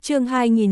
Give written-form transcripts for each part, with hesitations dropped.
Chương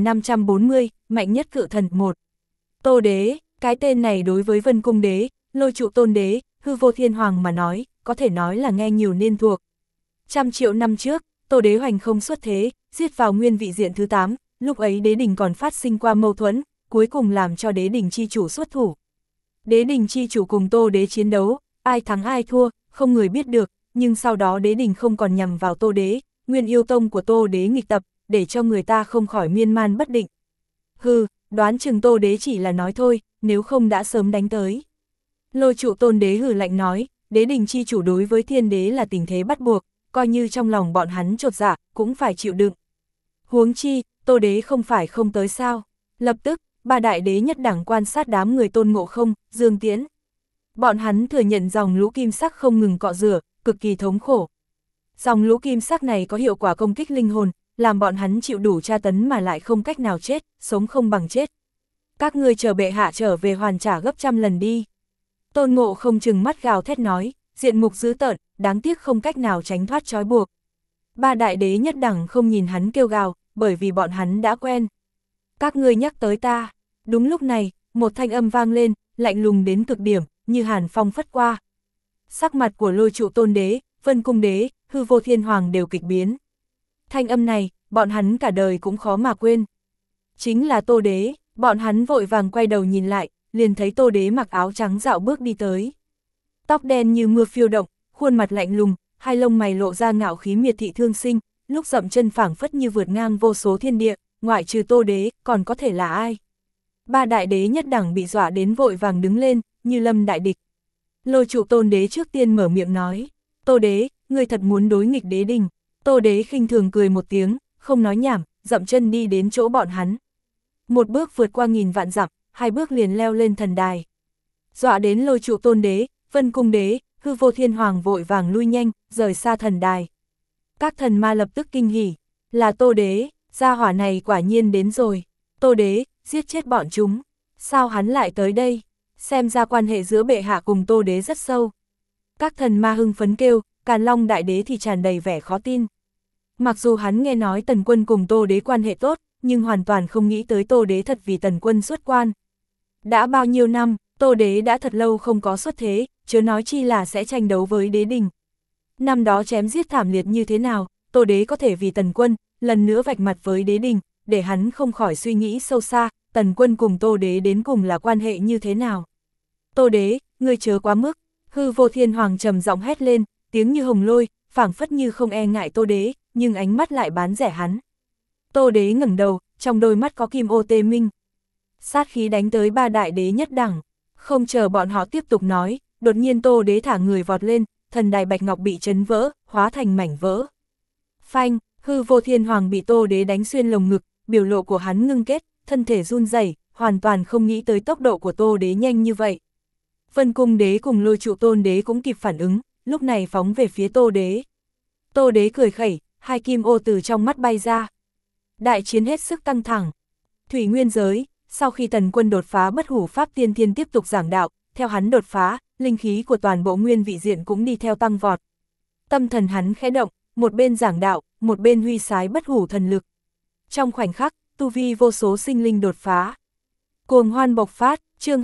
2540, mạnh nhất cự thần 1. Tô đế, cái tên này đối với Vân Cung đế, Lôi Trụ Tôn đế, Hư Vô Thiên Hoàng mà nói, có thể nói là nghe nhiều nên thuộc. Trăm triệu năm trước, Tô đế hoành không xuất thế, giết vào nguyên vị diện thứ 8, lúc ấy đế đình còn phát sinh qua mâu thuẫn, cuối cùng làm cho đế đình chi chủ xuất thủ. Đế đình chi chủ cùng Tô đế chiến đấu, ai thắng ai thua, không người biết được, nhưng sau đó đế đình không còn nhằm vào Tô đế, nguyên yêu tông của Tô đế nghịch tập, để cho người ta không khỏi miên man bất định. Hừ, đoán chừng Tô đế chỉ là nói thôi, nếu không đã sớm đánh tới. Lôi Trụ Tôn đế hừ lạnh nói, đế đình chi chủ đối với thiên đế là tình thế bắt buộc, coi như trong lòng bọn hắn chột dạ, cũng phải chịu đựng. Huống chi, Tô đế không phải không tới sao. Lập tức, ba đại đế nhất đẳng quan sát đám người Tôn Ngộ Không, Dương Tiễn. Bọn hắn thừa nhận dòng lũ kim sắc không ngừng cọ rửa, cực kỳ thống khổ. Dòng lũ kim sắc này có hiệu quả công kích linh hồn, làm bọn hắn chịu đủ tra tấn mà lại không cách nào chết, sống không bằng chết. Các ngươi chờ bệ hạ trở về hoàn trả gấp trăm lần đi. Tôn Ngộ Không chừng mắt gào thét nói, diện mục dữ tợn, đáng tiếc không cách nào tránh thoát trói buộc. Ba đại đế nhất đẳng không nhìn hắn kêu gào, bởi vì bọn hắn đã quen. Các ngươi nhắc tới ta. Đúng lúc này, một thanh âm vang lên, lạnh lùng đến cực điểm, như hàn phong phất qua. Sắc mặt của Lôi Trụ Tôn đế, Vân Cung đế, Hư Vô Thiên Hoàng đều kịch biến. Thanh âm này, bọn hắn cả đời cũng khó mà quên. Chính là Tô đế, bọn hắn vội vàng quay đầu nhìn lại, liền thấy Tô đế mặc áo trắng dạo bước đi tới. Tóc đen như mưa phiêu động, khuôn mặt lạnh lùng, hai lông mày lộ ra ngạo khí miệt thị thương sinh, lúc dậm chân phảng phất như vượt ngang vô số thiên địa, ngoại trừ Tô đế, còn có thể là ai? Ba đại đế nhất đẳng bị dọa đến vội vàng đứng lên, như lâm đại địch. Lôi Trụ Tôn đế trước tiên mở miệng nói, Tô đế, ngươi thật muốn đối nghịch đế đình. Tô đế khinh thường cười một tiếng, không nói nhảm, dậm chân đi đến chỗ bọn hắn. Một bước vượt qua nghìn vạn dặm, hai bước liền leo lên thần đài. Dọa đến Lôi Trụ Tôn đế, Vân Cung đế, Hư Vô Thiên Hoàng vội vàng lui nhanh, rời xa thần đài. Các thần ma lập tức kinh hỉ, là Tô đế, gia hỏa này quả nhiên đến rồi. Tô đế, giết chết bọn chúng. Sao hắn lại tới đây? Xem ra quan hệ giữa bệ hạ cùng Tô đế rất sâu. Các thần ma hưng phấn kêu, Càn Long đại đế thì tràn đầy vẻ khó tin. Mặc dù hắn nghe nói Tần Quân cùng Tô đế quan hệ tốt, nhưng hoàn toàn không nghĩ tới Tô đế thật vì Tần Quân xuất quan. Đã bao nhiêu năm, Tô đế đã thật lâu không có xuất thế, chớ nói chi là sẽ tranh đấu với đế đình. Năm đó chém giết thảm liệt như thế nào, Tô đế có thể vì Tần Quân, lần nữa vạch mặt với đế đình, để hắn không khỏi suy nghĩ sâu xa, Tần Quân cùng Tô đế đến cùng là quan hệ như thế nào. Tô đế, ngươi chớ quá mức. Hư Vô Thiên Hoàng trầm giọng hét lên, tiếng như hồng lôi, phảng phất như không e ngại Tô đế, nhưng ánh mắt lại bán rẻ hắn. Tô đế ngẩng đầu, trong đôi mắt có kim ô tê minh. Sát khí đánh tới ba đại đế nhất đẳng. Không chờ bọn họ tiếp tục nói, đột nhiên Tô đế thả người vọt lên, thần đài bạch ngọc bị chấn vỡ, hóa thành mảnh vỡ. Phanh, Hư Vô Thiên Hoàng bị Tô đế đánh xuyên lồng ngực, biểu lộ của hắn ngưng kết, thân thể run rẩy, hoàn toàn không nghĩ tới tốc độ của Tô đế nhanh như vậy. Vân Cung đế cùng Lôi Trụ Tôn đế cũng kịp phản ứng, lúc này phóng về phía Tô đế. Tô đế cười khẩy, hai kim ô từ trong mắt bay ra. Đại chiến hết sức căng thẳng. Thủy Nguyên giới, sau khi Tần Quân đột phá Bất Hủ Pháp Tiên Thiên tiếp tục giảng đạo, theo hắn đột phá, linh khí của toàn bộ nguyên vị diện cũng đi theo tăng vọt. Tâm thần hắn khẽ động, một bên giảng đạo, một bên huy sái bất hủ thần lực. Trong khoảnh khắc, tu vi vô số sinh linh đột phá. Cuồng hoan bộc phát, chương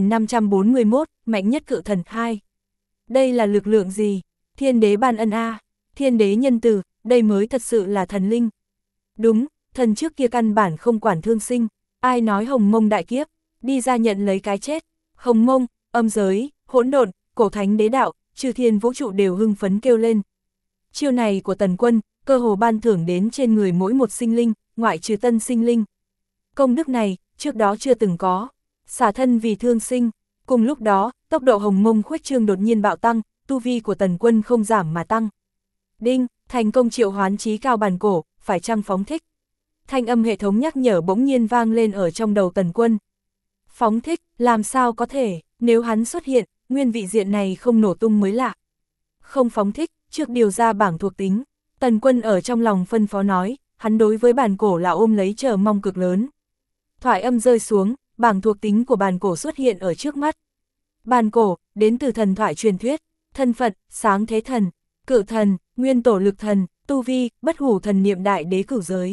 2541, mạnh nhất cự thần 2. Đây là lực lượng gì? Thiên đế ban ân a, thiên đế nhân từ, đây mới thật sự là thần linh. Đúng, thần trước kia căn bản không quản thương sinh, ai nói Hồng Mông đại kiếp, đi ra nhận lấy cái chết. Hồng Mông, âm giới, hỗn độn, cổ thánh đế đạo, chư thiên vũ trụ đều hưng phấn kêu lên. Chiêu này của Tần Quân, cơ hồ ban thưởng đến trên người mỗi một sinh linh, ngoại trừ tân sinh linh. Công đức này, trước đó chưa từng có, xả thân vì thương sinh. Cùng lúc đó, tốc độ Hồng Mông khuếch trương đột nhiên bạo tăng, tu vi của Tần Quân không giảm mà tăng. Đinh, thành công triệu hoán chí cao bàn cổ, phải chăng phóng thích? Thanh âm hệ thống nhắc nhở bỗng nhiên vang lên ở trong đầu Tần Quân. Phóng thích, làm sao có thể, nếu hắn xuất hiện, nguyên vị diện này không nổ tung mới lạ. Không phóng thích, trước điều ra bảng thuộc tính, Tần Quân ở trong lòng phân phó nói, hắn đối với bàn cổ là ôm lấy chờ mong cực lớn. Thoại âm rơi xuống, bảng thuộc tính của bàn cổ xuất hiện ở trước mắt. Bàn cổ, đến từ thần thoại truyền thuyết, thân phận, sáng thế thần, cự thần, nguyên tổ lực thần, tu vi, bất hủ thần niệm đại đế cửu giới.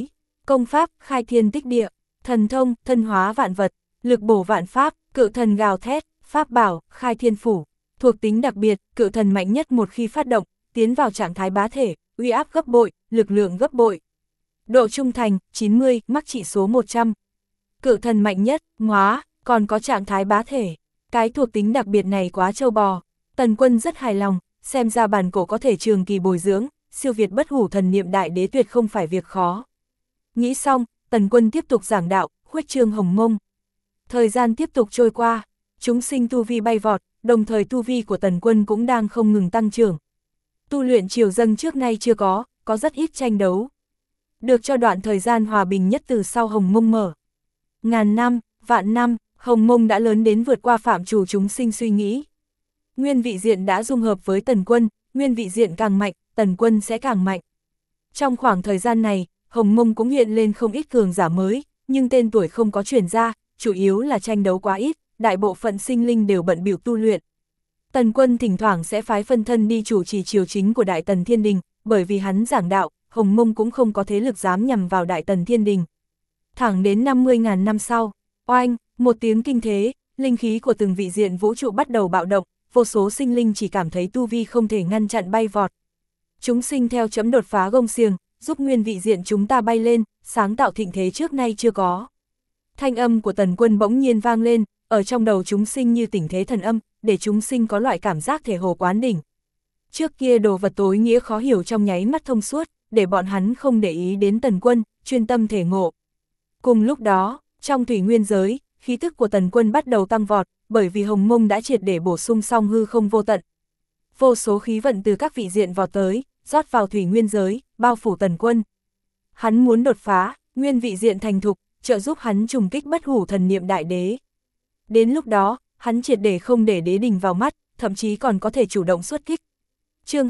Công pháp, khai thiên tích địa, thần thông, thân hóa vạn vật, lực bổ vạn pháp, cự thần gào thét, pháp bảo, khai thiên phủ. Thuộc tính đặc biệt, cự thần mạnh nhất một khi phát động, tiến vào trạng thái bá thể, uy áp gấp bội, lực lượng gấp bội. Độ trung thành, 90, mắc trị số 100. Cự thần mạnh nhất, hóa, còn có trạng thái bá thể. Cái thuộc tính đặc biệt này quá trâu bò. Tần Quân rất hài lòng, xem ra bản cổ có thể trường kỳ bồi dưỡng, siêu việt bất hủ thần niệm đại đế tuyệt không phải việc khó. Nghĩ xong, Tần Quân tiếp tục giảng đạo, khuếch trương hồng mông. Thời gian tiếp tục trôi qua, chúng sinh tu vi bay vọt, đồng thời tu vi của Tần Quân cũng đang không ngừng tăng trưởng. Tu luyện triều dâng trước nay chưa có rất ít tranh đấu. Được cho đoạn thời gian hòa bình nhất từ sau hồng mông mở. Ngàn năm, vạn năm, hồng mông đã lớn đến vượt qua phạm trù chúng sinh suy nghĩ. Nguyên vị diện đã dung hợp với Tần Quân, nguyên vị diện càng mạnh, Tần Quân sẽ càng mạnh. Trong khoảng thời gian này, hồng mông cũng hiện lên không ít cường giả mới, nhưng tên tuổi không có truyền ra, chủ yếu là tranh đấu quá ít, đại bộ phận sinh linh đều bận bịu tu luyện. Tần Quân thỉnh thoảng sẽ phái phân thân đi chủ trì triều chính của Đại Tần Thiên Đình, bởi vì hắn giảng đạo, hồng mông cũng không có thế lực dám nhằm vào Đại Tần Thiên Đình. Thẳng đến 50.000 năm sau, oanh, một tiếng kinh thế, linh khí của từng vị diện vũ trụ bắt đầu bạo động, vô số sinh linh chỉ cảm thấy tu vi không thể ngăn chặn bay vọt. Chúng sinh theo chấm đột phá gông xiềng, giúp nguyên vị diện chúng ta bay lên, sáng tạo thịnh thế trước nay chưa có. Thanh âm của Tần Quân bỗng nhiên vang lên, ở trong đầu chúng sinh như tỉnh thế thần âm, để chúng sinh có loại cảm giác thể hồ quán đỉnh. Trước kia đồ vật tối nghĩa khó hiểu trong nháy mắt thông suốt, để bọn hắn không để ý đến Tần Quân, chuyên tâm thể ngộ. Cùng lúc đó, trong thủy nguyên giới, khí tức của Tần Quân bắt đầu tăng vọt, bởi vì hồng mông đã triệt để bổ sung xong hư không vô tận. Vô số khí vận từ các vị diện vọt tới, rót vào thủy nguyên giới, bao phủ Tần Quân. Hắn muốn đột phá, nguyên vị diện thành thục, trợ giúp hắn trùng kích bất hủ thần niệm đại đế. Đến lúc đó, hắn triệt để không để đế đình vào mắt, thậm chí còn có thể chủ động xuất kích. Chương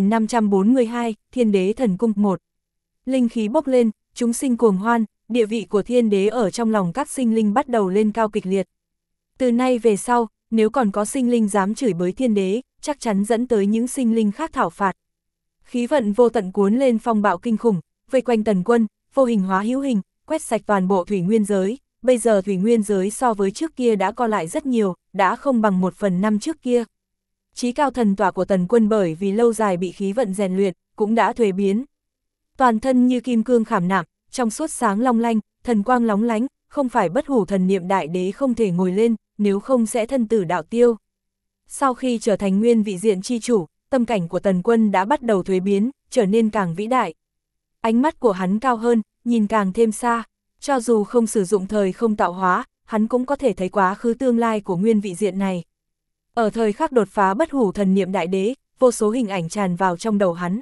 2542, Thiên Đế Thần Cung 1. Linh khí bốc lên, chúng sinh cuồng hoan, địa vị của Thiên Đế ở trong lòng các sinh linh bắt đầu lên cao kịch liệt. Từ nay về sau, nếu còn có sinh linh dám chửi bới Thiên Đế, chắc chắn dẫn tới những sinh linh khác thảo phạt. Khí vận vô tận cuốn lên phong bạo kinh khủng, vây quanh Tần Quân, vô hình hóa hữu hình, quét sạch toàn bộ thủy nguyên giới. Bây giờ thủy nguyên giới so với trước kia đã co lại rất nhiều, đã không bằng 1/5 trước kia. Chí cao thần tỏa của Tần Quân bởi vì lâu dài bị khí vận rèn luyện, cũng đã thuế biến. Toàn thân như kim cương khảm nạm, trong suốt sáng long lanh, thần quang lóng lánh, không phải bất hủ thần niệm đại đế không thể ngồi lên, nếu không sẽ thân tử đạo tiêu. Sau khi trở thành nguyên vị diện chi chủ, tâm cảnh của Tần Quân đã bắt đầu thuế biến, trở nên càng vĩ đại. Ánh mắt của hắn cao hơn, nhìn càng thêm xa, cho dù không sử dụng thời không tạo hóa, hắn cũng có thể thấy quá khứ tương lai của nguyên vị diện này. Ở thời khắc đột phá bất hủ thần niệm đại đế, vô số hình ảnh tràn vào trong đầu hắn.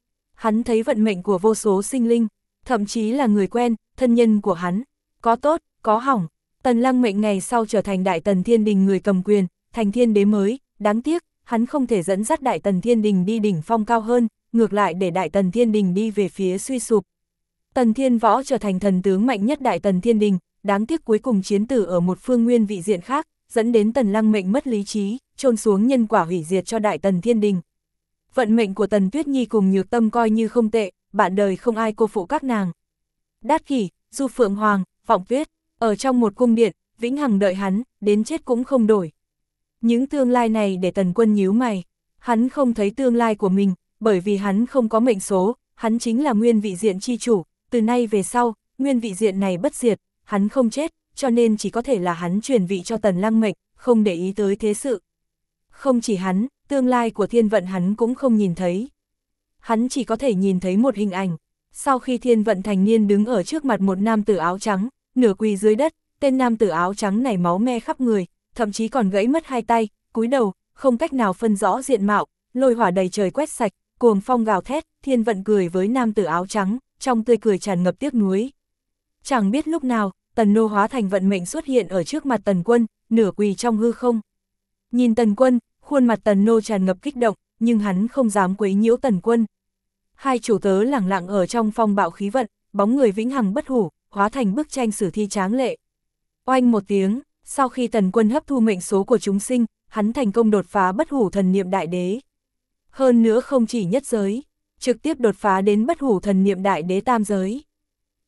Hắn thấy vận mệnh của vô số sinh linh, thậm chí là người quen, thân nhân của hắn, có tốt, có hỏng. Tần Lăng Mệnh ngày sau trở thành Đại Tần Thiên Đình người cầm quyền, thành thiên đế mới, đáng tiếc, hắn không thể dẫn dắt Đại Tần Thiên Đình đi đỉnh phong cao hơn, ngược lại để Đại Tần Thiên Đình đi về phía suy sụp. Tần Thiên Võ trở thành thần tướng mạnh nhất Đại Tần Thiên Đình, đáng tiếc cuối cùng chiến tử ở một phương nguyên vị diện khác, dẫn đến Tần Lăng Mệnh mất lý trí, chôn xuống nhân quả hủy diệt cho Đại Tần Thiên Đình. Vận mệnh của Tần Tuyết Nhi cùng Nhược Tâm coi như không tệ, bạn đời không ai cô phụ các nàng. Đát Kỷ, Du Phượng Hoàng, Vọng Tuyết, ở trong một cung điện, vĩnh hằng đợi hắn, đến chết cũng không đổi. Những tương lai này để Tần Quân nhíu mày, hắn không thấy tương lai của mình, bởi vì hắn không có mệnh số, hắn chính là nguyên vị diện chi chủ, từ nay về sau, nguyên vị diện này bất diệt, hắn không chết, cho nên chỉ có thể là hắn truyền vị cho Tần Lăng Mệnh, không để ý tới thế sự. Không chỉ hắn, tương lai của thiên vận hắn cũng không nhìn thấy. Hắn chỉ có thể nhìn thấy một hình ảnh. Sau khi thiên vận thành niên đứng ở trước mặt một nam tử áo trắng, nửa quỳ dưới đất, tên nam tử áo trắng này máu me khắp người, thậm chí còn gãy mất hai tay, cúi đầu, không cách nào phân rõ diện mạo, lôi hỏa đầy trời quét sạch, cuồng phong gào thét, thiên vận cười với nam tử áo trắng, trong tươi cười tràn ngập tiếc nuối. Chẳng biết lúc nào, Tần Nô hóa thành vận mệnh xuất hiện ở trước mặt Tần Quân, nửa quỳ trong hư không. Nhìn Tần Quân, khuôn mặt Tần Nô tràn ngập kích động, nhưng hắn không dám quấy nhiễu Tần Quân. Hai chủ tớ lẳng lặng ở trong phong bạo khí vận, bóng người vĩnh hằng bất hủ, hóa thành bức tranh sử thi tráng lệ. Oanh một tiếng, sau khi Tần Quân hấp thu mệnh số của chúng sinh, hắn thành công đột phá bất hủ thần niệm đại đế. Hơn nữa không chỉ nhất giới, trực tiếp đột phá đến bất hủ thần niệm đại đế tam giới.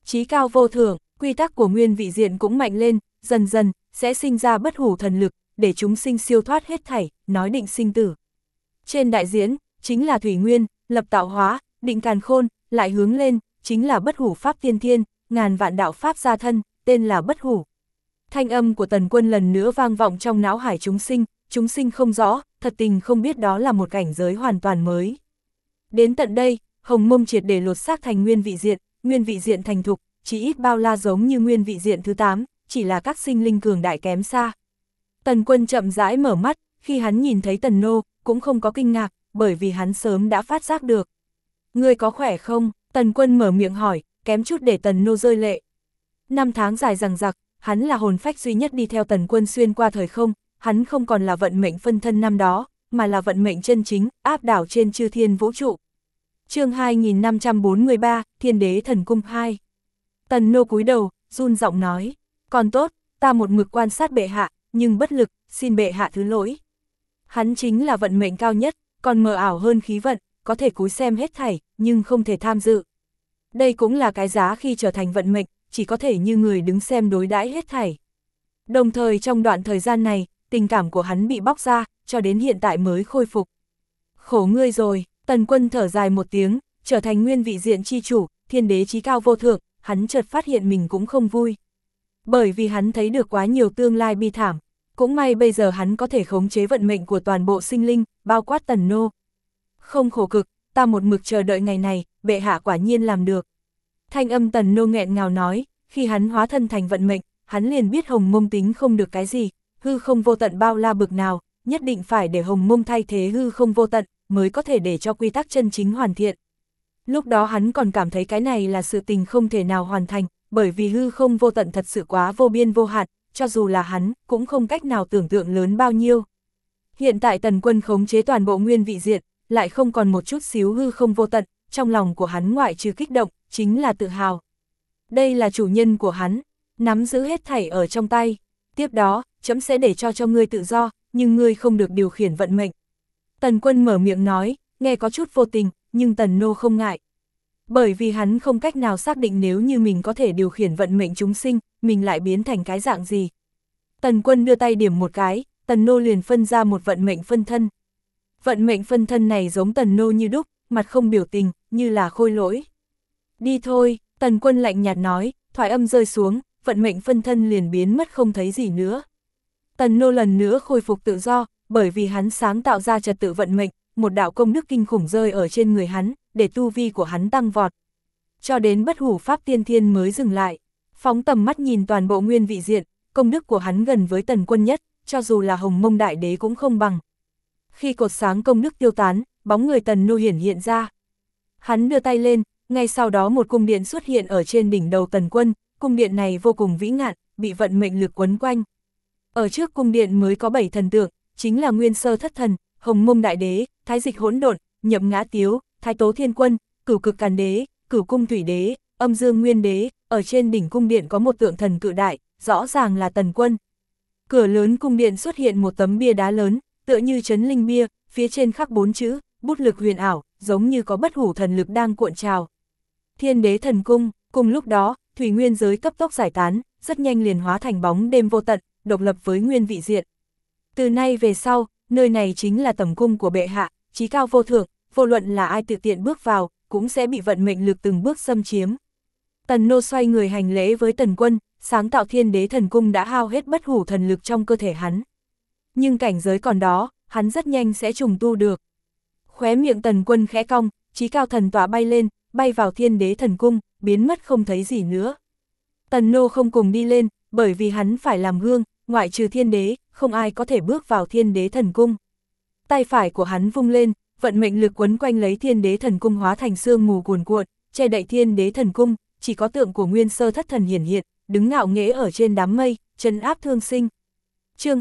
Chí cao vô thượng, quy tắc của nguyên vị diện cũng mạnh lên, dần dần, sẽ sinh ra bất hủ thần lực, để chúng sinh siêu thoát hết thảy, nói định sinh tử. Trên đại diễn, chính là thủy nguyên, lập tạo hóa, định càn khôn, lại hướng lên, chính là bất hủ pháp tiên thiên, ngàn vạn đạo pháp gia thân, tên là bất hủ. Thanh âm của Tần Quân lần nữa vang vọng trong não hải chúng sinh không rõ, thật tình không biết đó là một cảnh giới hoàn toàn mới. Đến tận đây, Hồng Mông triệt để lột xác thành nguyên vị diện thành thục, chỉ ít bao la giống như nguyên vị diện thứ 8, chỉ là các sinh linh cường đại kém xa. Tần Quân chậm rãi mở mắt, khi hắn nhìn thấy Tần Nô, cũng không có kinh ngạc, bởi vì hắn sớm đã phát giác được. Ngươi có khỏe không? Tần Quân mở miệng hỏi, kém chút để Tần Nô rơi lệ. 5 tháng dài dằng dặc, hắn là hồn phách duy nhất đi theo Tần Quân xuyên qua thời không, hắn không còn là vận mệnh phân thân năm đó, mà là vận mệnh chân chính, áp đảo trên chư thiên vũ trụ. Chương 2543, Thiên Đế Thần Cung 2. Tần Nô cúi đầu, run giọng nói, còn tốt, ta một mực quan sát bệ hạ, nhưng bất lực, xin bệ hạ thứ lỗi. Hắn chính là vận mệnh cao nhất, còn mờ ảo hơn khí vận, có thể cúi xem hết thảy, nhưng không thể tham dự. Đây cũng là cái giá khi trở thành vận mệnh, chỉ có thể như người đứng xem đối đãi hết thảy. Đồng thời trong đoạn thời gian này, tình cảm của hắn bị bóc ra, cho đến hiện tại mới khôi phục. Khổ ngươi rồi, Tần Quân thở dài một tiếng, trở thành nguyên vị diện chi chủ, thiên đế chí cao vô thượng, hắn chợt phát hiện mình cũng không vui. Bởi vì hắn thấy được quá nhiều tương lai bi thảm, cũng may bây giờ hắn có thể khống chế vận mệnh của toàn bộ sinh linh, bao quát Tần Nô. Không khổ cực, ta một mực chờ đợi ngày này, bệ hạ quả nhiên làm được. Thanh âm Tần Nô nghẹn ngào nói, khi hắn hóa thân thành vận mệnh, hắn liền biết Hồng Mông tính không được cái gì, hư không vô tận bao la bực nào, nhất định phải để Hồng Mông thay thế hư không vô tận, mới có thể để cho quy tắc chân chính hoàn thiện. Lúc đó hắn còn cảm thấy cái này là sự tình không thể nào hoàn thành, bởi vì hư không vô tận thật sự quá vô biên vô hạn, cho dù là hắn, cũng không cách nào tưởng tượng lớn bao nhiêu. Hiện tại Tần Quân khống chế toàn bộ nguyên vị diện, lại không còn một chút xíu hư không vô tận, trong lòng của hắn ngoại trừ kích động, chính là tự hào. Đây là chủ nhân của hắn, nắm giữ hết thảy ở trong tay. Tiếp đó, chấm sẽ để cho ngươi tự do, nhưng ngươi không được điều khiển vận mệnh. Tần Quân mở miệng nói, nghe có chút vô tình, nhưng Tần Nô không ngại. Bởi vì hắn không cách nào xác định nếu như mình có thể điều khiển vận mệnh chúng sinh, mình lại biến thành cái dạng gì. Tần Quân đưa tay điểm một cái, Tần Nô liền phân ra một vận mệnh phân thân. Vận mệnh phân thân này giống Tần Nô như đúc, mặt không biểu tình, như là khôi lỗi. Đi thôi, Tần Quân lạnh nhạt nói, thoại âm rơi xuống, vận mệnh phân thân liền biến mất không thấy gì nữa. Tần Nô lần nữa khôi phục tự do, bởi vì hắn sáng tạo ra trật tự vận mệnh, một đạo công đức kinh khủng rơi ở trên người hắn, để tu vi của hắn tăng vọt. Cho đến bất hủ pháp tiên thiên mới dừng lại, phóng tầm mắt nhìn toàn bộ nguyên vị diện, công đức của hắn gần với Tần Quân nhất, cho dù là Hồng Mông Đại Đế cũng không bằng. Khi cột sáng công đức tiêu tán, bóng người Tần Nô hiện ra. Hắn đưa tay lên, ngay sau đó một cung điện xuất hiện ở trên đỉnh đầu Tần Quân, cung điện này vô cùng vĩ ngạn, bị vận mệnh lực quấn quanh. Ở trước cung điện mới có 7 thần tượng, chính là Nguyên Sơ Thất Thần, Hồng Mông Đại Đế, Thái Dịch Hỗn Độn, Nhậm Ngã Tiếu, Thái Tố Thiên Quân, Cửu Cực Càn Đế, Cửu Cung Thủy Đế, Âm Dương Nguyên Đế, ở trên đỉnh cung điện có một tượng thần cự đại, rõ ràng là Tần Quân. Cửa lớn cung điện xuất hiện một tấm bia đá lớn, tựa như trấn linh bia, phía trên khắc 4 chữ, bút lực huyền ảo, giống như có bất hủ thần lực đang cuộn trào. Thiên Đế Thần Cung, cùng lúc đó, thủy nguyên giới cấp tốc giải tán, rất nhanh liền hóa thành bóng đêm vô tận, độc lập với nguyên vị diện. Từ nay về sau, nơi này chính là tẩm cung của bệ hạ, chí cao vô thượng, vô luận là ai tự tiện bước vào, cũng sẽ bị vận mệnh lực từng bước xâm chiếm. Tần Nô xoay người hành lễ với Tần Quân, sáng tạo Thiên Đế Thần Cung đã hao hết bất hủ thần lực trong cơ thể hắn. Nhưng cảnh giới còn đó, hắn rất nhanh sẽ trùng tu được. Khóe miệng Tần Quân khẽ cong, chí cao thần tọa bay lên, bay vào Thiên Đế Thần Cung, biến mất không thấy gì nữa. Tần Nô không cùng đi lên, bởi vì hắn phải làm gương, ngoại trừ Thiên Đế, không ai có thể bước vào Thiên Đế Thần Cung. Tay phải của hắn vung lên, vận mệnh lực quấn quanh lấy Thiên Đế Thần Cung hóa thành sương mù cuồn cuộn, che đậy Thiên Đế Thần Cung, chỉ có tượng của Nguyên Sơ Thất Thần hiển hiện, đứng ngạo nghễ ở trên đám mây, trấn áp thương sinh. Chương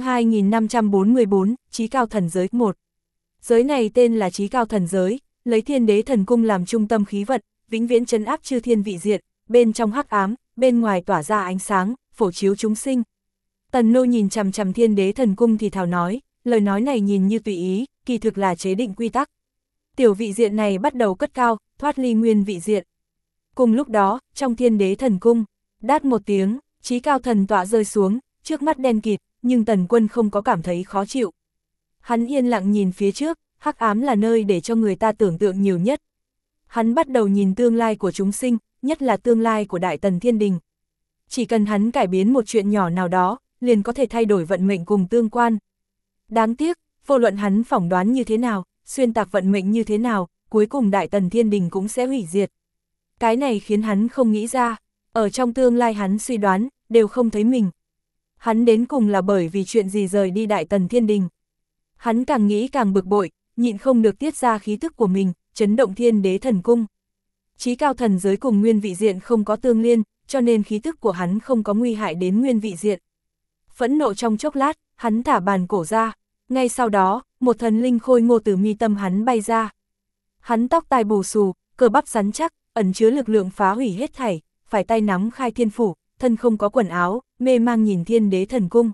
2544, Chí Cao Thần Giới 1. Giới này tên là Chí Cao Thần Giới, lấy Thiên Đế Thần Cung làm trung tâm khí vận, vĩnh viễn trấn áp chư thiên vị diện, bên trong hắc ám, bên ngoài tỏa ra ánh sáng, phổ chiếu chúng sinh. Tần Nô nhìn chằm chằm Thiên Đế Thần Cung thì thào nói, lời nói này nhìn như tùy ý, kỳ thực là chế định quy tắc. Tiểu vị diện này bắt đầu cất cao, thoát ly nguyên vị diện. Cùng lúc đó, trong Thiên Đế Thần Cung, đát một tiếng, Chí Cao thần tọa rơi xuống, trước mắt đen kịt, nhưng Tần Quân không có cảm thấy khó chịu. Hắn yên lặng nhìn phía trước, hắc ám là nơi để cho người ta tưởng tượng nhiều nhất. Hắn bắt đầu nhìn tương lai của chúng sinh, nhất là tương lai của Đại Tần Thiên Đình. Chỉ cần hắn cải biến một chuyện nhỏ nào đó, liền có thể thay đổi vận mệnh cùng tương quan. Đáng tiếc, vô luận hắn phỏng đoán như thế nào, xuyên tạc vận mệnh như thế nào, cuối cùng Đại Tần Thiên Đình cũng sẽ hủy diệt. Cái này khiến hắn không nghĩ ra, ở trong tương lai hắn suy đoán, đều không thấy mình. Hắn đến cùng là bởi vì chuyện gì rời đi Đại Tần Thiên Đình. Hắn càng nghĩ càng bực bội, nhịn không được tiết ra khí tức của mình, chấn động Thiên Đế Thần Cung. Chí Cao thần giới cùng nguyên vị diện không có tương liên, cho nên khí tức của hắn không có nguy hại đến nguyên vị diện. Phẫn nộ trong chốc lát, hắn thả bàn cổ ra, ngay sau đó, một thần linh khôi ngô từ mi tâm hắn bay ra. Hắn tóc tai bù xù, cơ bắp rắn chắc, ẩn chứa lực lượng phá hủy hết thảy, phải tay nắm khai thiên phủ, thân không có quần áo, mê mang nhìn Thiên Đế Thần Cung.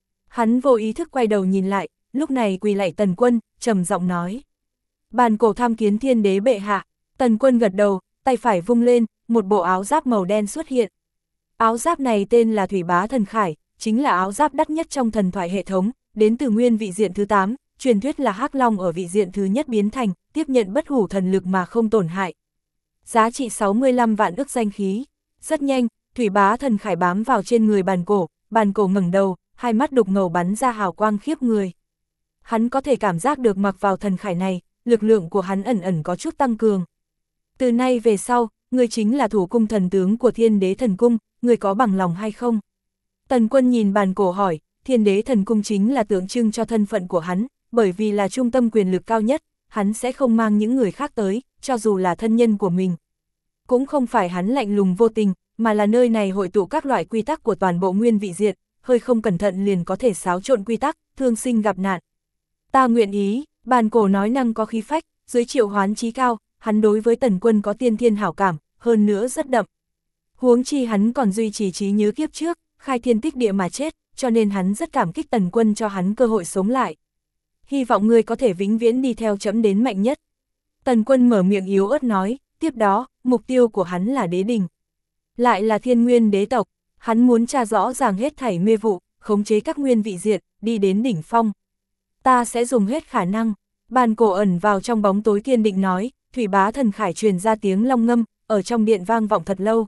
Hắn vô ý thức quay đầu nhìn lại, lúc này quỳ lạy Tần Quân, trầm giọng nói. Bàn cổ tham kiến Thiên Đế bệ hạ. Tần Quân gật đầu, tay phải vung lên, một bộ áo giáp màu đen xuất hiện. Áo giáp này tên là Thủy Bá Thần Khải, chính là áo giáp đắt nhất trong thần thoại hệ thống, đến từ nguyên vị diện thứ 8, truyền thuyết là Hắc Long ở vị diện thứ nhất biến thành, tiếp nhận bất hủ thần lực mà không tổn hại. Giá trị 65 vạn ức danh khí. Rất nhanh, Thủy Bá Thần Khải bám vào trên người bàn cổ ngẩng đầu, hai mắt đục ngầu bắn ra hào quang khiếp người. Hắn có thể cảm giác được mặc vào thần khải này, lực lượng của hắn ẩn ẩn có chút tăng cường. Từ nay về sau, người chính là thủ cung thần tướng của Thiên Đế Thần Cung, người có bằng lòng hay không? Tần Quân nhìn bàn cổ hỏi, Thiên Đế Thần Cung chính là tượng trưng cho thân phận của hắn, bởi vì là trung tâm quyền lực cao nhất, hắn sẽ không mang những người khác tới, cho dù là thân nhân của mình. Cũng không phải hắn lạnh lùng vô tình, mà là nơi này hội tụ các loại quy tắc của toàn bộ nguyên vị diện, hơi không cẩn thận liền có thể xáo trộn quy tắc, thương sinh gặp nạn. Ta nguyện ý, bàn cổ nói năng có khí phách, dưới triệu hoán chí cao, hắn đối với Tần Quân có tiên thiên hảo cảm, hơn nữa rất đậm. Huống chi hắn còn duy trì trí nhớ kiếp trước, khai thiên tích địa mà chết, cho nên hắn rất cảm kích Tần Quân cho hắn cơ hội sống lại. Hy vọng ngươi có thể vĩnh viễn đi theo chấm đến mạnh nhất. Tần Quân mở miệng yếu ớt nói, tiếp đó, mục tiêu của hắn là đế đình. Lại là thiên nguyên đế tộc, hắn muốn tra rõ ràng hết thảy mê vụ, khống chế các nguyên vị diện, đi đến đỉnh phong. Ta sẽ dùng hết khả năng. Bàn cổ ẩn vào trong bóng tối kiên định nói, Thủy Bá Thần Khải truyền ra tiếng long ngâm, ở trong điện vang vọng thật lâu.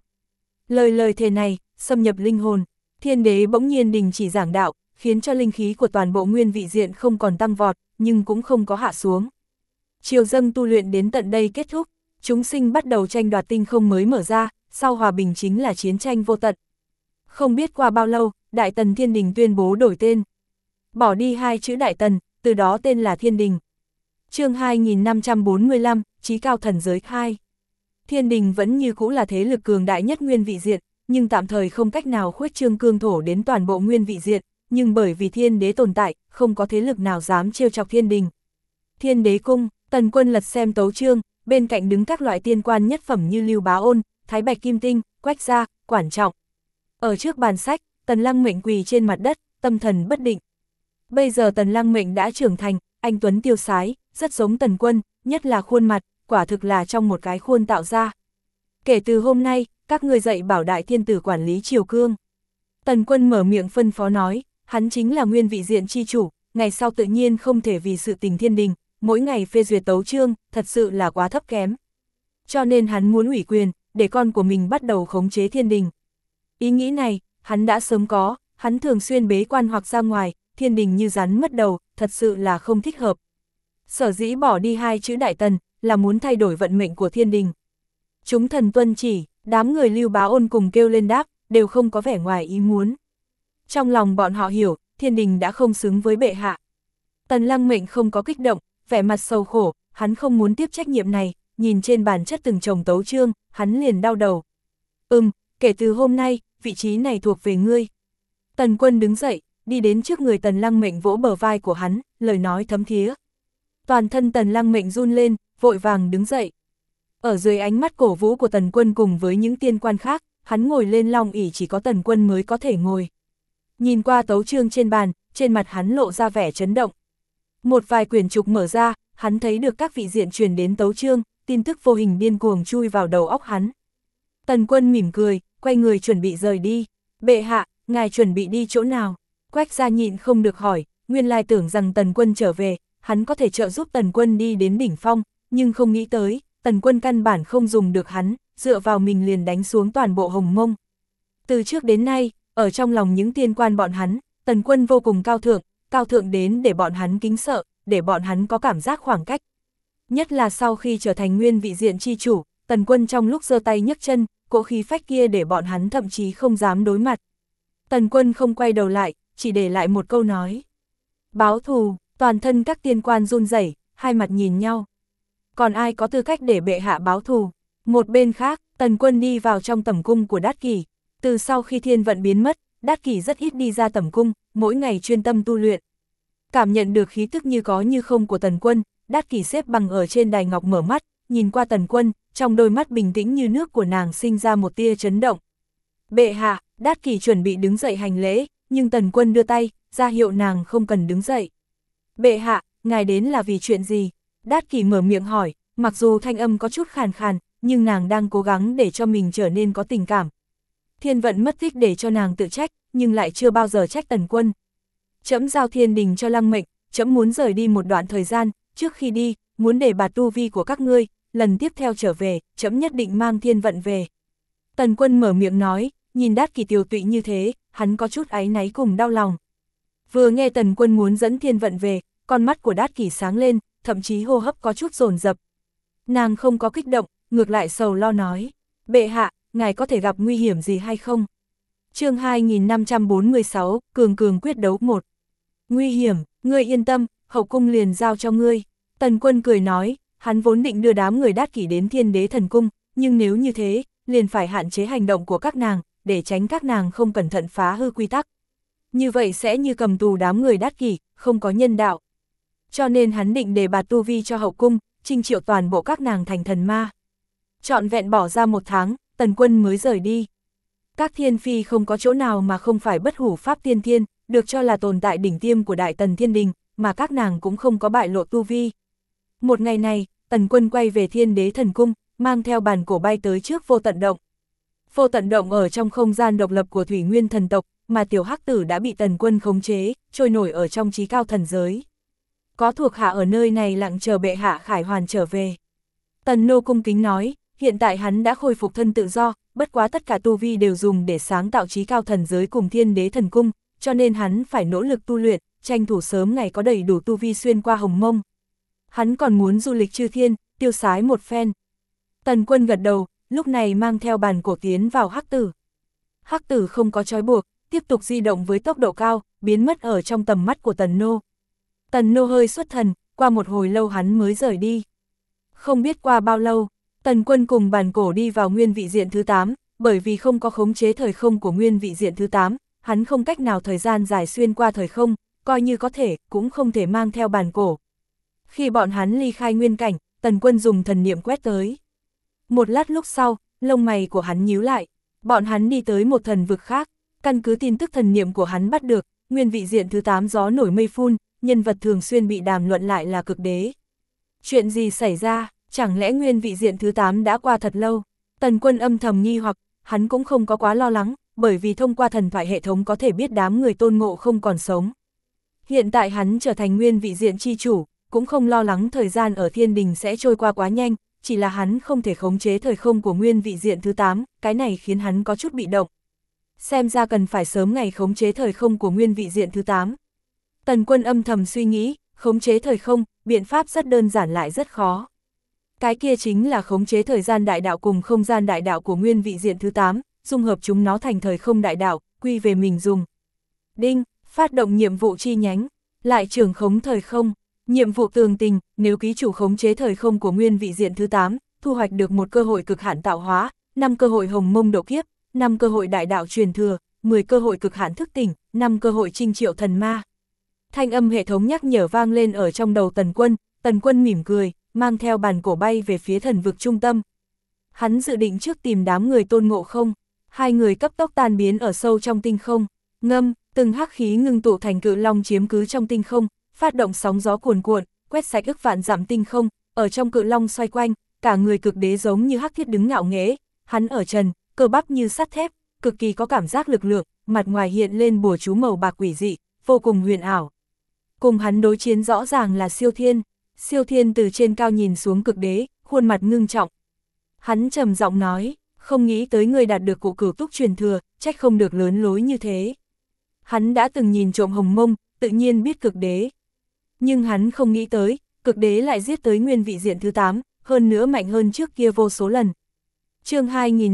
Lời thề này, xâm nhập linh hồn, Thiên Đế bỗng nhiên đình chỉ giảng đạo, khiến cho linh khí của toàn bộ nguyên vị diện không còn tăng vọt, nhưng cũng không có hạ xuống. Triều dâng tu luyện đến tận đây kết thúc, chúng sinh bắt đầu tranh đoạt tinh không mới mở ra, sau hòa bình chính là chiến tranh vô tận. Không biết qua bao lâu, Đại Tần Thiên Đình tuyên bố đổi tên. Bỏ đi hai chữ Đại Tần, từ đó tên là Thiên Đình. Chương 2545, Chí Cao thần giới 2. Thiên Đình vẫn như cũ là thế lực cường đại nhất nguyên vị diện, nhưng tạm thời không cách nào khuếch trương cương thổ đến toàn bộ nguyên vị diện, nhưng bởi vì Thiên Đế tồn tại, không có thế lực nào dám trêu chọc Thiên Đình. Thiên Đế cung, Tần Quân lật xem tấu chương, bên cạnh đứng các loại tiên quan nhất phẩm như Lưu Bá Ôn, Thái Bạch Kim Tinh, Quách Gia, Quản Trọng. Ở trước bàn sách, Tần Lăng Mệnh quỳ trên mặt đất, tâm thần bất định. Bây giờ Tần Lăng Mệnh đã trưởng thành, anh tuấn tiêu sái, rất giống Tần Quân, nhất là khuôn mặt, quả thực là trong một cái khuôn tạo ra. Kể từ hôm nay, các ngươi dạy bảo Đại Thiên Tử quản lý triều cương. Tần Quân mở miệng phân phó nói, hắn chính là nguyên vị diện chi chủ, ngày sau tự nhiên không thể vì sự tình Thiên Đình, mỗi ngày phê duyệt tấu chương, thật sự là quá thấp kém. Cho nên hắn muốn ủy quyền, để con của mình bắt đầu khống chế Thiên Đình. Ý nghĩ này, hắn đã sớm có, hắn thường xuyên bế quan hoặc ra ngoài, Thiên Đình như rắn mất đầu, thật sự là không thích hợp. Sở dĩ bỏ đi hai chữ Đại Tần, là muốn thay đổi vận mệnh của Thiên Đình. Chúng thần tuân chỉ, đám người Lưu Bá Ôn cùng kêu lên đáp, đều không có vẻ ngoài ý muốn. Trong lòng bọn họ hiểu, Thiên Đình đã không xứng với bệ hạ. Tần Lăng Mệnh không có kích động, vẻ mặt sầu khổ, hắn không muốn tiếp trách nhiệm này, nhìn trên bàn chất từng chồng tấu chương, hắn liền đau đầu. Kể từ hôm nay, vị trí này thuộc về ngươi. Tần Quân đứng dậy, đi đến trước người Tần Lăng Mệnh vỗ bờ vai của hắn, lời nói thấm thía. Toàn thân Tần Lăng Mệnh run lên, vội vàng đứng dậy. Ở dưới ánh mắt cổ vũ của Tần Quân cùng với những tiên quan khác, hắn ngồi lên long ỷ chỉ có Tần Quân mới có thể ngồi. Nhìn qua tấu chương trên bàn, trên mặt hắn lộ ra vẻ chấn động. Một vài quyển trục mở ra, hắn thấy được các vị diện truyền đến tấu chương, tin tức vô hình điên cuồng chui vào đầu óc hắn. Tần Quân mỉm cười, quay người chuẩn bị rời đi. Bệ hạ, ngài chuẩn bị đi chỗ nào? Quách gia nhịn không được hỏi, nguyên lai tưởng rằng Tần Quân trở về, hắn có thể trợ giúp Tần Quân đi đến đỉnh phong, nhưng không nghĩ tới, Tần Quân căn bản không dùng được hắn, dựa vào mình liền đánh xuống toàn bộ Hồng Mông. Từ trước đến nay, ở trong lòng những tiên quan bọn hắn, Tần Quân vô cùng cao thượng đến để bọn hắn kính sợ, để bọn hắn có cảm giác khoảng cách. Nhất là sau khi trở thành nguyên vị diện chi chủ, Tần Quân trong lúc giơ tay nhấc chân, cỗ khí phách kia để bọn hắn thậm chí không dám đối mặt. Tần Quân không quay đầu lại, chỉ để lại một câu nói. Báo thù, toàn thân các tiên quan run rẩy, hai mặt nhìn nhau. Còn ai có tư cách để bệ hạ báo thù? Một bên khác, Tần Quân đi vào trong tẩm cung của Đát Kỷ. Từ sau khi thiên vận biến mất, Đát Kỷ rất ít đi ra tẩm cung, mỗi ngày chuyên tâm tu luyện. Cảm nhận được khí tức như có như không của Tần Quân, Đát Kỷ xếp bằng ở trên đài ngọc mở mắt, nhìn qua Tần Quân, trong đôi mắt bình tĩnh như nước của nàng sinh ra một tia chấn động. Bệ hạ, Đát Kỷ chuẩn bị đứng dậy hành lễ, nhưng Tần Quân đưa tay, ra hiệu nàng không cần đứng dậy. Bệ hạ, ngài đến là vì chuyện gì? Đát Kỷ mở miệng hỏi, mặc dù thanh âm có chút khàn khàn, nhưng nàng đang cố gắng để cho mình trở nên có tình cảm. Thiên vận mất tích để cho nàng tự trách, nhưng lại chưa bao giờ trách Tần Quân. Trẫm giao thiên đình cho Lăng Mệnh, trẫm muốn rời đi một đoạn thời gian, trước khi đi, muốn để bạt tu vi của các ngươi, lần tiếp theo trở về, trẫm nhất định mang thiên vận về. Tần Quân mở miệng nói, nhìn Đát Kỷ tiều tụy như thế, hắn có chút áy náy cùng đau lòng. Vừa nghe Tần Quân muốn dẫn thiên vận về, con mắt của Đát Kỷ sáng lên, thậm chí hô hấp có chút dồn dập. Nàng không có kích động, ngược lại sầu lo nói, bệ hạ, ngài có thể gặp nguy hiểm gì hay không? Chương 2546, Cường Cường quyết đấu 1. Nguy hiểm, ngươi yên tâm, hậu cung liền giao cho ngươi. Tần Quân cười nói, hắn vốn định đưa đám người Đát Kỷ đến Thiên Đế Thần Cung, nhưng nếu như thế, liền phải hạn chế hành động của các nàng, để tránh các nàng không cẩn thận phá hư quy tắc. Như vậy sẽ như cầm tù đám người Đát Kỷ, không có nhân đạo. Cho nên hắn định để bạt tu vi cho hậu cung, trinh triệu toàn bộ các nàng thành thần ma. Trọn vẹn bỏ ra 1 tháng, Tần Quân mới rời đi. Các thiên phi không có chỗ nào mà không phải bất hủ pháp tiên thiên, được cho là tồn tại đỉnh tiêm của Đại Tần Thiên Đình, mà các nàng cũng không có bại lộ tu vi. Một ngày này, Tần Quân quay về Thiên Đế Thần Cung, mang theo bàn cổ bay tới trước Vô Tận Động. Vô Tận Động ở trong không gian độc lập của Thủy Nguyên thần tộc, mà tiểu hắc tử đã bị Tần Quân khống chế, trôi nổi ở trong trí cao thần giới. Có thuộc hạ ở nơi này lặng chờ bệ hạ khải hoàn trở về. Tần Nô cung kính nói, hiện tại hắn đã khôi phục thân tự do, bất quá tất cả tu vi đều dùng để sáng tạo trí cao thần giới cùng Thiên Đế Thần Cung, cho nên hắn phải nỗ lực tu luyện, tranh thủ sớm ngày có đầy đủ tu vi xuyên qua Hồng Mông. Hắn còn muốn du lịch chư thiên, tiêu sái một phen. Tần Quân gật đầu, lúc này mang theo bàn cổ tiến vào hắc tử. Hắc tử không có trói buộc, tiếp tục di động với tốc độ cao, biến mất ở trong tầm mắt của Tần Nô. Tần Nô hơi xuất thần, qua một hồi lâu hắn mới rời đi. Không biết qua bao lâu, Tần Quân cùng bàn cổ đi vào nguyên vị diện thứ 8, bởi vì không có khống chế thời không của nguyên vị diện thứ 8, hắn không cách nào thời gian dài xuyên qua thời không, coi như có thể, cũng không thể mang theo bàn cổ. Khi bọn hắn ly khai nguyên cảnh, Tần Quân dùng thần niệm quét tới. Một lát lúc sau, lông mày của hắn nhíu lại, bọn hắn đi tới một thần vực khác, căn cứ tin tức thần niệm của hắn bắt được, nguyên vị diện thứ 8 gió nổi mây phun, nhân vật thường xuyên bị đàm luận lại là cực đế. Chuyện gì xảy ra, chẳng lẽ nguyên vị diện thứ 8 đã qua thật lâu? Tần Quân âm thầm nghi hoặc, hắn cũng không có quá lo lắng, bởi vì thông qua thần thoại hệ thống có thể biết đám người Tôn Ngộ không còn sống. Hiện tại hắn trở thành nguyên vị diện chi chủ, cũng không lo lắng thời gian ở thiên đình sẽ trôi qua quá nhanh, chỉ là hắn không thể khống chế thời không của nguyên vị diện thứ 8, cái này khiến hắn có chút bị động. Xem ra cần phải sớm ngày khống chế thời không của nguyên vị diện thứ 8. Tần Quân âm thầm suy nghĩ, khống chế thời không, biện pháp rất đơn giản lại rất khó. Cái kia chính là khống chế thời gian đại đạo cùng không gian đại đạo của nguyên vị diện thứ 8, dung hợp chúng nó thành thời không đại đạo, quy về mình dùng. Đinh, phát động nhiệm vụ chi nhánh, lại trưởng khống thời không. Nhiệm vụ tường tình, nếu ký chủ khống chế thời không của nguyên vị diện thứ 8, thu hoạch được 1 cơ hội cực hạn tạo hóa, 5 cơ hội hồng mông độ kiếp, 5 cơ hội đại đạo truyền thừa, 10 cơ hội cực hạn thức tỉnh, 5 cơ hội trinh triệu thần ma. Thanh âm hệ thống nhắc nhở vang lên ở trong đầu Tần Quân mỉm cười, mang theo bàn cổ bay về phía thần vực trung tâm. Hắn dự định trước tìm đám người Tôn Ngộ không, hai người cấp tốc tan biến ở sâu trong tinh không, ngâm, từng hắc khí ngưng tụ thành cự long chiếm cứ trong tinh không, phát động sóng gió cuồn cuộn, quét sạch ức vạn dặm tinh không, ở trong cự long xoay quanh, cả người cực đế giống như hắc thiết đứng ngạo nghễ, hắn ở trần, cơ bắp như sắt thép, cực kỳ có cảm giác lực lượng, mặt ngoài hiện lên bùa chú màu bạc quỷ dị, vô cùng huyền ảo. Cùng hắn đối chiến rõ ràng là Siêu Thiên từ trên cao nhìn xuống cực đế, khuôn mặt ngưng trọng. Hắn trầm giọng nói, không nghĩ tới người đạt được cụ cửu túc truyền thừa, trách không được lớn lối như thế. Hắn đã từng nhìn trộm Hồng Mông, tự nhiên biết cực đế. Nhưng hắn không nghĩ tới, cực đế lại giết tới nguyên vị diện thứ 8, hơn nữa mạnh hơn trước kia vô số lần. Chương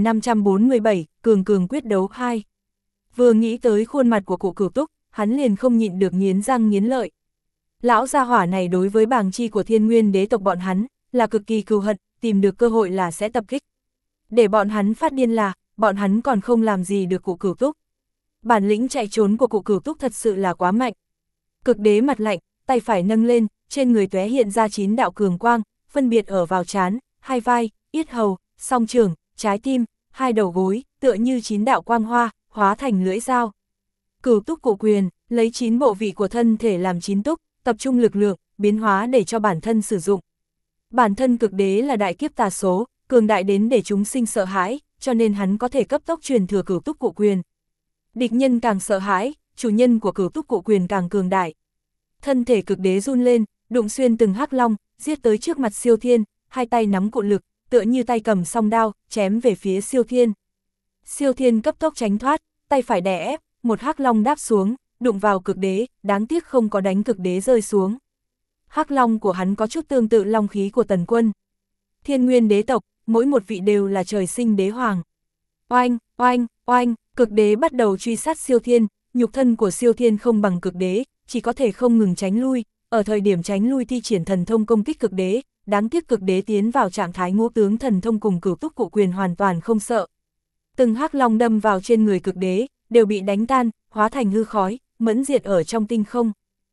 2547, Cường Cường quyết đấu 2. Vừa nghĩ tới khuôn mặt của cụ cửu túc, hắn liền không nhịn được nghiến răng nghiến lợi. Lão gia hỏa này đối với bàng chi của Thiên Nguyên đế tộc bọn hắn, là cực kỳ cừu hận, tìm được cơ hội là sẽ tập kích. Để bọn hắn phát điên là, bọn hắn còn không làm gì được cụ cửu túc. Bản lĩnh chạy trốn của cụ cửu túc thật sự là quá mạnh. Cực đế mặt lạnh, tay phải nâng lên, trên người tóe hiện ra 9 đạo cường quang, phân biệt ở vào trán, hai vai, yết hầu, song trường, trái tim, hai đầu gối, tựa như 9 đạo quang hoa, hóa thành lưỡi dao. Cửu túc cụ quyền, lấy 9 bộ vị của thân thể làm 9 túc, tập trung lực lượng, biến hóa để cho bản thân sử dụng. Bản thân cực đế là đại kiếp tà số, cường đại đến để chúng sinh sợ hãi, cho nên hắn có thể cấp tốc truyền thừa cửu túc cụ quyền. Địch nhân càng sợ hãi, chủ nhân của cửu túc cụ quyền càng cường đại. Thân thể cực đế run lên, đụng xuyên từng hắc long, giết tới trước mặt Siêu Thiên, hai tay nắm cụ lực, tựa như tay cầm song đao, chém về phía Siêu Thiên. Siêu Thiên cấp tốc tránh thoát, tay phải đè ép, một hắc long đáp xuống, đụng vào cực đế, đáng tiếc không có đánh cực đế rơi xuống. Hắc long của hắn có chút tương tự long khí của Tần Quân. Thiên Nguyên đế tộc, mỗi một vị đều là trời sinh đế hoàng. Oanh, oanh, oanh, cực đế bắt đầu truy sát Siêu Thiên, nhục thân của Siêu Thiên không bằng cực đế, chỉ có thể không ngừng tránh lui, ở thời điểm tránh lui thi triển thần thông công kích cực đế, đáng tiếc cực đế tiến vào trạng thái ngũ tướng thần thông cùng cửu túc cụ quyền hoàn toàn không sợ. Từng hắc long đâm vào trên người cực đế, đều bị đánh tan, hóa thành hư khói, mẫn diệt ở trong tinh không.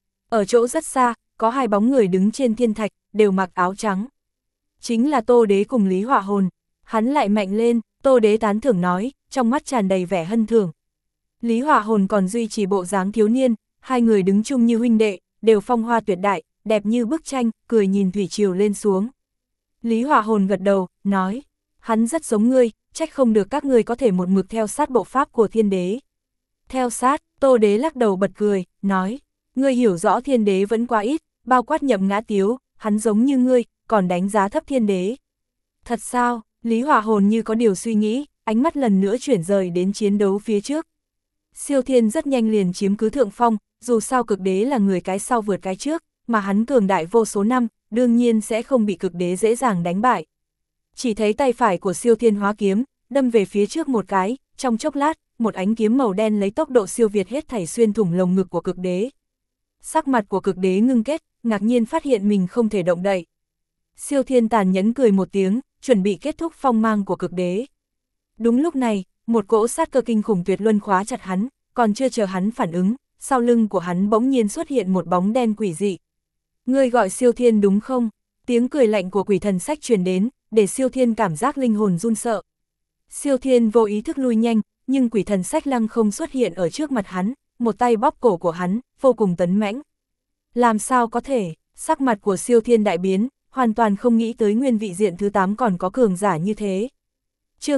Ở chỗ rất xa, có hai bóng người đứng trên thiên thạch, đều mặc áo trắng. Chính là Tô Đế cùng Lý Hỏa Hồn. Hắn lại mạnh lên, Tô Đế tán thưởng nói, trong mắt tràn đầy vẻ hân thưởng. Lý Hỏa Hồn còn duy trì bộ dáng thiếu niên, hai người đứng chung như huynh đệ, đều phong hoa tuyệt đại, đẹp như bức tranh, cười nhìn thủy triều lên xuống. Lý Hỏa Hồn gật đầu, nói, hắn rất giống ngươi, trách không được các ngươi có thể một mực theo sát bộ pháp của thiên đế. Theo sát, Tô Đế lắc đầu bật cười, nói, ngươi hiểu rõ thiên đế vẫn quá ít, bao quát Nhậm Ngã Tiếu, hắn giống như ngươi, còn đánh giá thấp thiên đế. Thật sao? Lý Hỏa Hồn như có điều suy nghĩ, ánh mắt lần nữa chuyển rời đến chiến đấu phía trước. Siêu Thiên rất nhanh liền chiếm cứ thượng phong, dù sao cực đế là người cái sau vượt cái trước, mà hắn cường đại vô số năm, đương nhiên sẽ không bị cực đế dễ dàng đánh bại. Chỉ thấy tay phải của Siêu Thiên hóa kiếm, đâm về phía trước một cái, trong chốc lát, một ánh kiếm màu đen lấy tốc độ siêu việt hết thảy xuyên thủng lồng ngực của cực đế. Sắc mặt của cực đế ngưng kết, ngạc nhiên phát hiện mình không thể động đậy. Siêu Thiên tàn nhẫn cười một tiếng, chuẩn bị kết thúc phong mang của cực đế. Đúng lúc này, một cỗ sát cơ kinh khủng tuyệt luân khóa chặt hắn, còn chưa chờ hắn phản ứng, sau lưng của hắn bỗng nhiên xuất hiện một bóng đen quỷ dị. Ngươi gọi Siêu Thiên đúng không? Tiếng cười lạnh của quỷ thần sách truyền đến, để Siêu Thiên cảm giác linh hồn run sợ. Siêu Thiên vô ý thức lui nhanh, nhưng quỷ thần sách lăng không xuất hiện ở trước mặt hắn, một tay bóp cổ của hắn, vô cùng tấn mãnh. Làm sao có thể? Sắc mặt của Siêu Thiên đại biến, hoàn toàn không nghĩ tới nguyên vị diện thứ 8 còn có cường giả như thế. Chương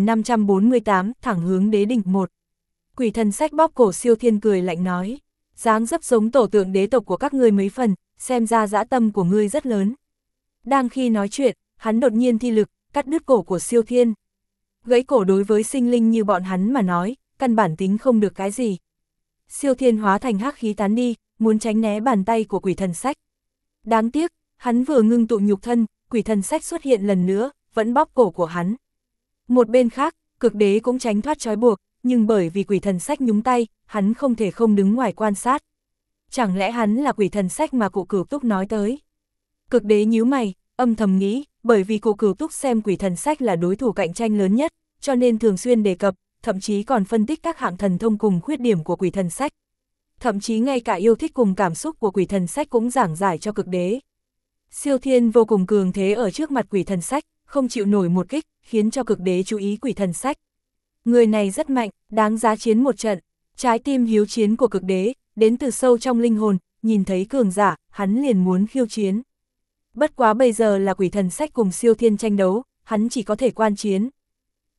2548, thẳng hướng đế đỉnh 1. Quỷ thần sách bóp cổ Siêu Thiên cười lạnh nói, dáng dấp giống tổ tượng đế tộc của các ngươi mấy phần, xem ra dã tâm của ngươi rất lớn. Đang khi nói chuyện, hắn đột nhiên thi lực, cắt đứt cổ của Siêu Thiên. Gãy cổ đối với sinh linh như bọn hắn mà nói, căn bản tính không được cái gì. Siêu Thiên hóa thành hắc khí tán đi, muốn tránh né bàn tay của quỷ thần sách. Đáng tiếc, hắn vừa ngưng tụ nhục thân, quỷ thần sách xuất hiện lần nữa, vẫn bóp cổ của hắn. Một bên khác, cực đế cũng tránh thoát trói buộc, nhưng bởi vì quỷ thần sách nhúng tay, hắn không thể không đứng ngoài quan sát. Chẳng lẽ hắn là quỷ thần sách mà cụ Cửu Túc nói tới? Cực đế nhíu mày, âm thầm nghĩ, bởi vì cụ Cửu Túc xem quỷ thần sách là đối thủ cạnh tranh lớn nhất, cho nên thường xuyên đề cập, thậm chí còn phân tích các hạng thần thông cùng khuyết điểm của quỷ thần sách. Thậm chí ngay cả yêu thích cùng cảm xúc của quỷ thần sách cũng giảng giải cho cực đế. Siêu Thiên vô cùng cường thế ở trước mặt quỷ thần sách, không chịu nổi một kích, khiến cho cực đế chú ý quỷ thần sách. Người này rất mạnh, đáng giá chiến một trận. Trái tim hiếu chiến của cực đế, đến từ sâu trong linh hồn, nhìn thấy cường giả, hắn liền muốn khiêu chiến. Bất quá bây giờ là quỷ thần sách cùng Siêu Thiên tranh đấu, hắn chỉ có thể quan chiến.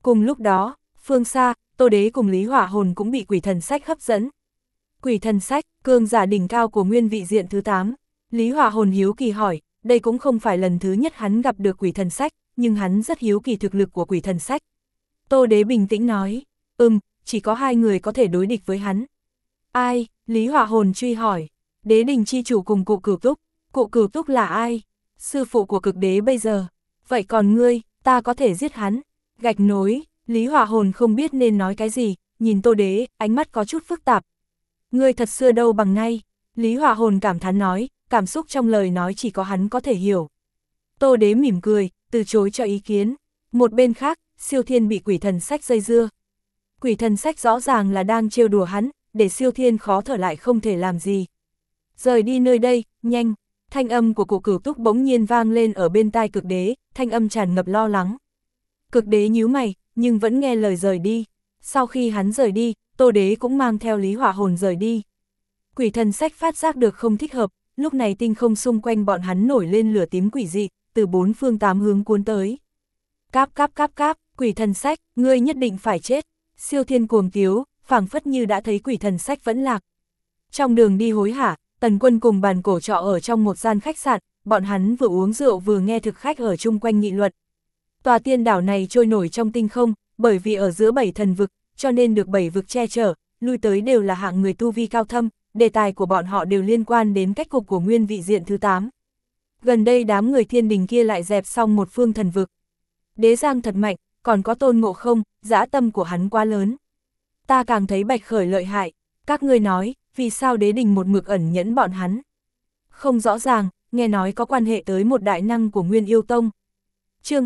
Cùng lúc đó, phương xa, Tô Đế cùng Lý Hỏa Hồn cũng bị quỷ thần sách hấp dẫn. Quỷ thần sách, cường giả đỉnh cao của nguyên vị diện thứ 8. Lý Hỏa Hồn hiếu kỳ hỏi, đây cũng không phải lần thứ nhất hắn gặp được quỷ thần sách, nhưng hắn rất hiếu kỳ thực lực của quỷ thần sách. Tô Đế bình tĩnh nói, chỉ có 2 người có thể đối địch với hắn. Ai? Lý Hỏa Hồn truy hỏi. Đế đình chi chủ cùng cụ Cửu Túc. Cụ Cửu Túc là ai? Sư phụ của cực đế bây giờ. Vậy còn ngươi, ta có thể giết hắn. Gạch nối, Lý Hỏa Hồn không biết nên nói cái gì, nhìn Tô Đế, ánh mắt có chút phức tạp. Ngươi thật xưa đâu bằng nay. Lý Hỏa Hồn cảm thán nói, cảm xúc trong lời nói chỉ có hắn có thể hiểu. Tô Đế mỉm cười, từ chối cho ý kiến. Một bên khác, Siêu Thiên bị quỷ thần sách dây dưa. Quỷ thần sách rõ ràng là đang trêu đùa hắn, để Siêu Thiên khó thở lại không thể làm gì. Rời đi nơi đây, nhanh. Thanh âm của cụ Cửu Túc bỗng nhiên vang lên ở bên tai cực đế, thanh âm tràn ngập lo lắng. Cực đế nhíu mày, nhưng vẫn nghe lời rời đi. Sau khi hắn rời đi, Tô Đế cũng mang theo Lý Hỏa Hồn rời đi. Quỷ thần sách phát giác được không thích hợp, lúc này tinh không xung quanh bọn hắn nổi lên lửa tím quỷ dị, từ 4 phương 8 hướng cuốn tới. Cáp cáp cáp cáp, quỷ thần sách, ngươi nhất định phải chết. Siêu Thiên cuồng tiếu, phảng phất như đã thấy quỷ thần sách vẫn lạc. Trong đường đi hối hả, Tần Quân cùng Bàn Cổ trọ ở trong một gian khách sạn, bọn hắn vừa uống rượu vừa nghe thực khách ở chung quanh nghị luận. Tòa tiên đảo này trôi nổi trong tinh không, bởi vì ở giữa 7 thần vực, cho nên được 7 vực che chở, lui tới đều là hạng người tu vi cao thâm, đề tài của bọn họ đều liên quan đến cách cục của nguyên vị diện thứ 8. Gần đây đám người thiên đình kia lại dẹp xong một phương thần vực. Đế Giang thật mạnh, còn có Tôn Ngộ Không, dã tâm của hắn quá lớn. Ta càng thấy Bạch Khởi lợi hại, các ngươi nói, vì sao đế đình một mực ẩn nhẫn bọn hắn? Không rõ ràng, nghe nói có quan hệ tới một đại năng của Nguyên Yêu Tông. Chương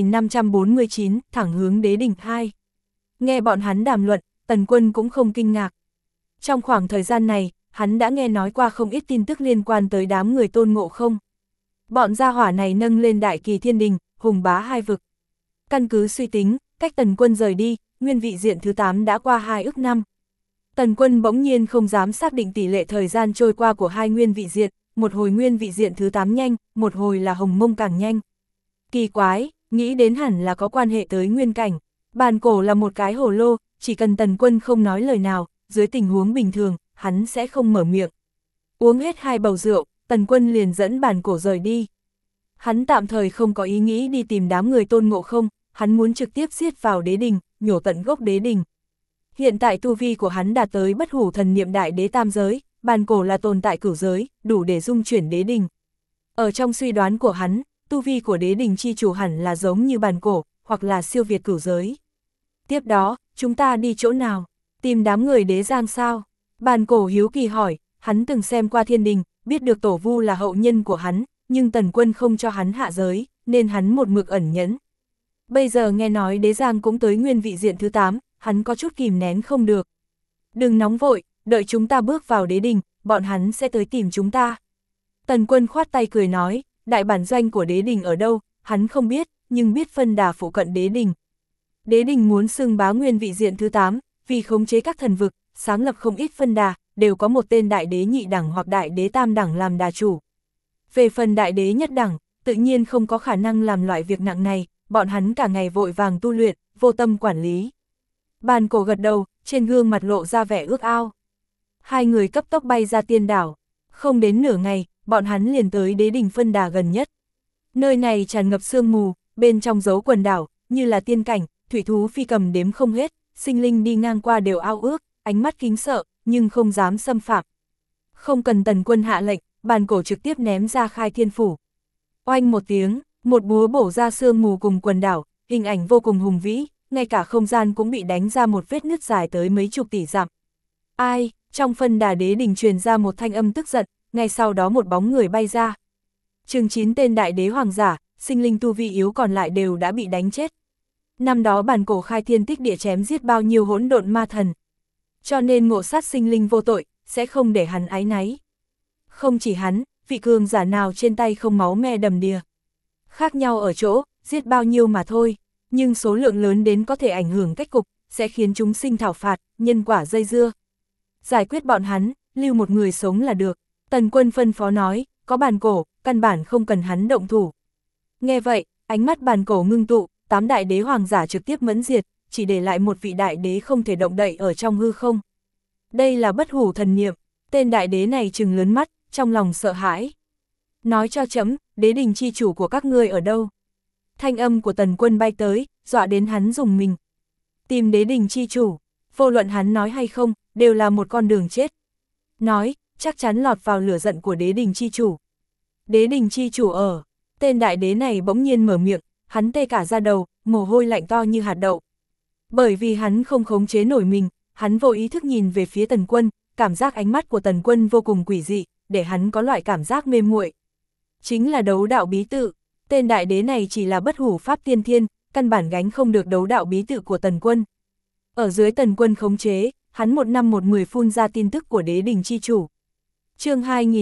2549, thẳng hướng đế đình 2. Nghe bọn hắn đàm luận, Tần Quân cũng không kinh ngạc. Trong khoảng thời gian này, hắn đã nghe nói qua không ít tin tức liên quan tới đám người Tôn Ngộ Không. Bọn gia hỏa này nâng lên đại kỳ thiên đình, hùng bá 2 vực. Căn cứ suy tính, cách Tần Quân rời đi, nguyên vị diện thứ 8 đã qua 2 ức năm. Tần Quân bỗng nhiên không dám xác định tỷ lệ thời gian trôi qua của 2 nguyên vị diện, một hồi nguyên vị diện thứ 8 nhanh, một hồi là Hồng Mông càng nhanh. Kỳ quái, nghĩ đến hẳn là có quan hệ tới nguyên cảnh. Bàn Cổ là một cái hồ lô, chỉ cần Tần Quân không nói lời nào, dưới tình huống bình thường, hắn sẽ không mở miệng. Uống hết 2 bầu rượu, Tần Quân liền dẫn Bàn Cổ rời đi. Hắn tạm thời không có ý nghĩ đi tìm đám người Tôn Ngộ Không, hắn muốn trực tiếp giết vào đế đình, nhổ tận gốc đế đình. Hiện tại tu vi của hắn đạt tới bất hủ thần niệm đại đế tam giới, Bàn Cổ là tồn tại cửu giới, đủ để dung chuyển đế đình. Ở trong suy đoán của hắn, tu vi của đế đình chi chủ hẳn là giống như Bàn Cổ, hoặc là siêu việt cửu giới. Tiếp đó, chúng ta đi chỗ nào? Tìm đám người đế giang sao? Bàn Cổ hiếu kỳ hỏi, hắn từng xem qua thiên đình, biết được Tổ Vu là hậu nhân của hắn, nhưng Tần Quân không cho hắn hạ giới, nên hắn một mực ẩn nhẫn. Bây giờ nghe nói đế giang cũng tới nguyên vị diện thứ 8, hắn có chút kìm nén không được. Đừng nóng vội, đợi chúng ta bước vào đế đình, bọn hắn sẽ tới tìm chúng ta. Tần Quân khoát tay cười nói, đại bản doanh của đế đình ở đâu, hắn không biết, nhưng biết phân đà phụ cận đế đình. Đế đình muốn xưng bá nguyên vị diện thứ 8, vì khống chế các thần vực, sáng lập không ít phân đà, đều có một tên đại đế nhị đẳng hoặc đại đế tam đẳng làm đà chủ. Về phần đại đế nhất đẳng, tự nhiên không có khả năng làm loại việc nặng này, bọn hắn cả ngày vội vàng tu luyện, vô tâm quản lý. Bàn Cổ gật đầu, trên gương mặt lộ ra vẻ ước ao. 2 người cấp tốc bay ra tiên đảo. Không đến nửa ngày, bọn hắn liền tới đế đình phân đà gần nhất. Nơi này tràn ngập sương mù, bên trong dấu quần đảo, như là tiên cảnh, thủy thú phi cầm đếm không hết, sinh linh đi ngang qua đều ao ước, ánh mắt kính sợ, nhưng không dám xâm phạm. Không cần Tần Quân hạ lệnh, Bàn Cổ trực tiếp ném ra khai thiên phủ. Oanh một tiếng, một búa bổ ra sương mù cùng quần đảo, hình ảnh vô cùng hùng vĩ, ngay cả không gian cũng bị đánh ra một vết nứt dài tới mấy chục tỷ dặm. Ai, trong phân đà đế đình truyền ra một thanh âm tức giận, ngay sau đó một bóng người bay ra. Chừng 9 tên đại đế hoàng giả, sinh linh tu vi yếu còn lại đều đã bị đánh chết. Năm đó Bàn Cổ khai thiên tích địa chém giết bao nhiêu hỗn độn ma thần. Cho nên ngộ sát sinh linh vô tội, sẽ không để hắn áy náy. Không chỉ hắn, vị cường giả nào trên tay không máu me đầm đìa. Khác nhau ở chỗ, giết bao nhiêu mà thôi, nhưng số lượng lớn đến có thể ảnh hưởng cách cục, sẽ khiến chúng sinh thảo phạt, nhân quả dây dưa. Giải quyết bọn hắn, lưu một người sống là được. Tần Quân phân phó nói, có Bàn Cổ, căn bản không cần hắn động thủ. Nghe vậy, ánh mắt Bàn Cổ ngưng tụ, 8 đại đế hoàng giả trực tiếp mẫn diệt, chỉ để lại một vị đại đế không thể động đậy ở trong hư không. Đây là bất hủ thần niệm, tên đại đế này trừng lớn mắt, trong lòng sợ hãi. Nói cho trẫm, đế đình chi chủ của các ngươi ở đâu? Thanh âm của Tần Quân bay tới, dọa đến hắn rùng mình. Tìm đế đình chi chủ, vô luận hắn nói hay không, đều là một con đường chết. Nói, chắc chắn lọt vào lửa giận của đế đình chi chủ. Đế đình chi chủ ở, tên đại đế này bỗng nhiên mở miệng, hắn tê cả da đầu, mồ hôi lạnh to như hạt đậu. Bởi vì hắn không khống chế nổi mình, hắn vô ý thức nhìn về phía Tần Quân, cảm giác ánh mắt của Tần Quân vô cùng quỷ dị, để hắn có loại cảm giác mê muội. Chính là đấu đạo bí tự, tên đại đế này chỉ là bất hủ pháp tiên thiên, căn bản gánh không được đấu đạo bí tự của Tần Quân. Ở dưới Tần Quân khống chế, hắn một năm một mười phun ra tin tức của đế đình chi chủ. Chương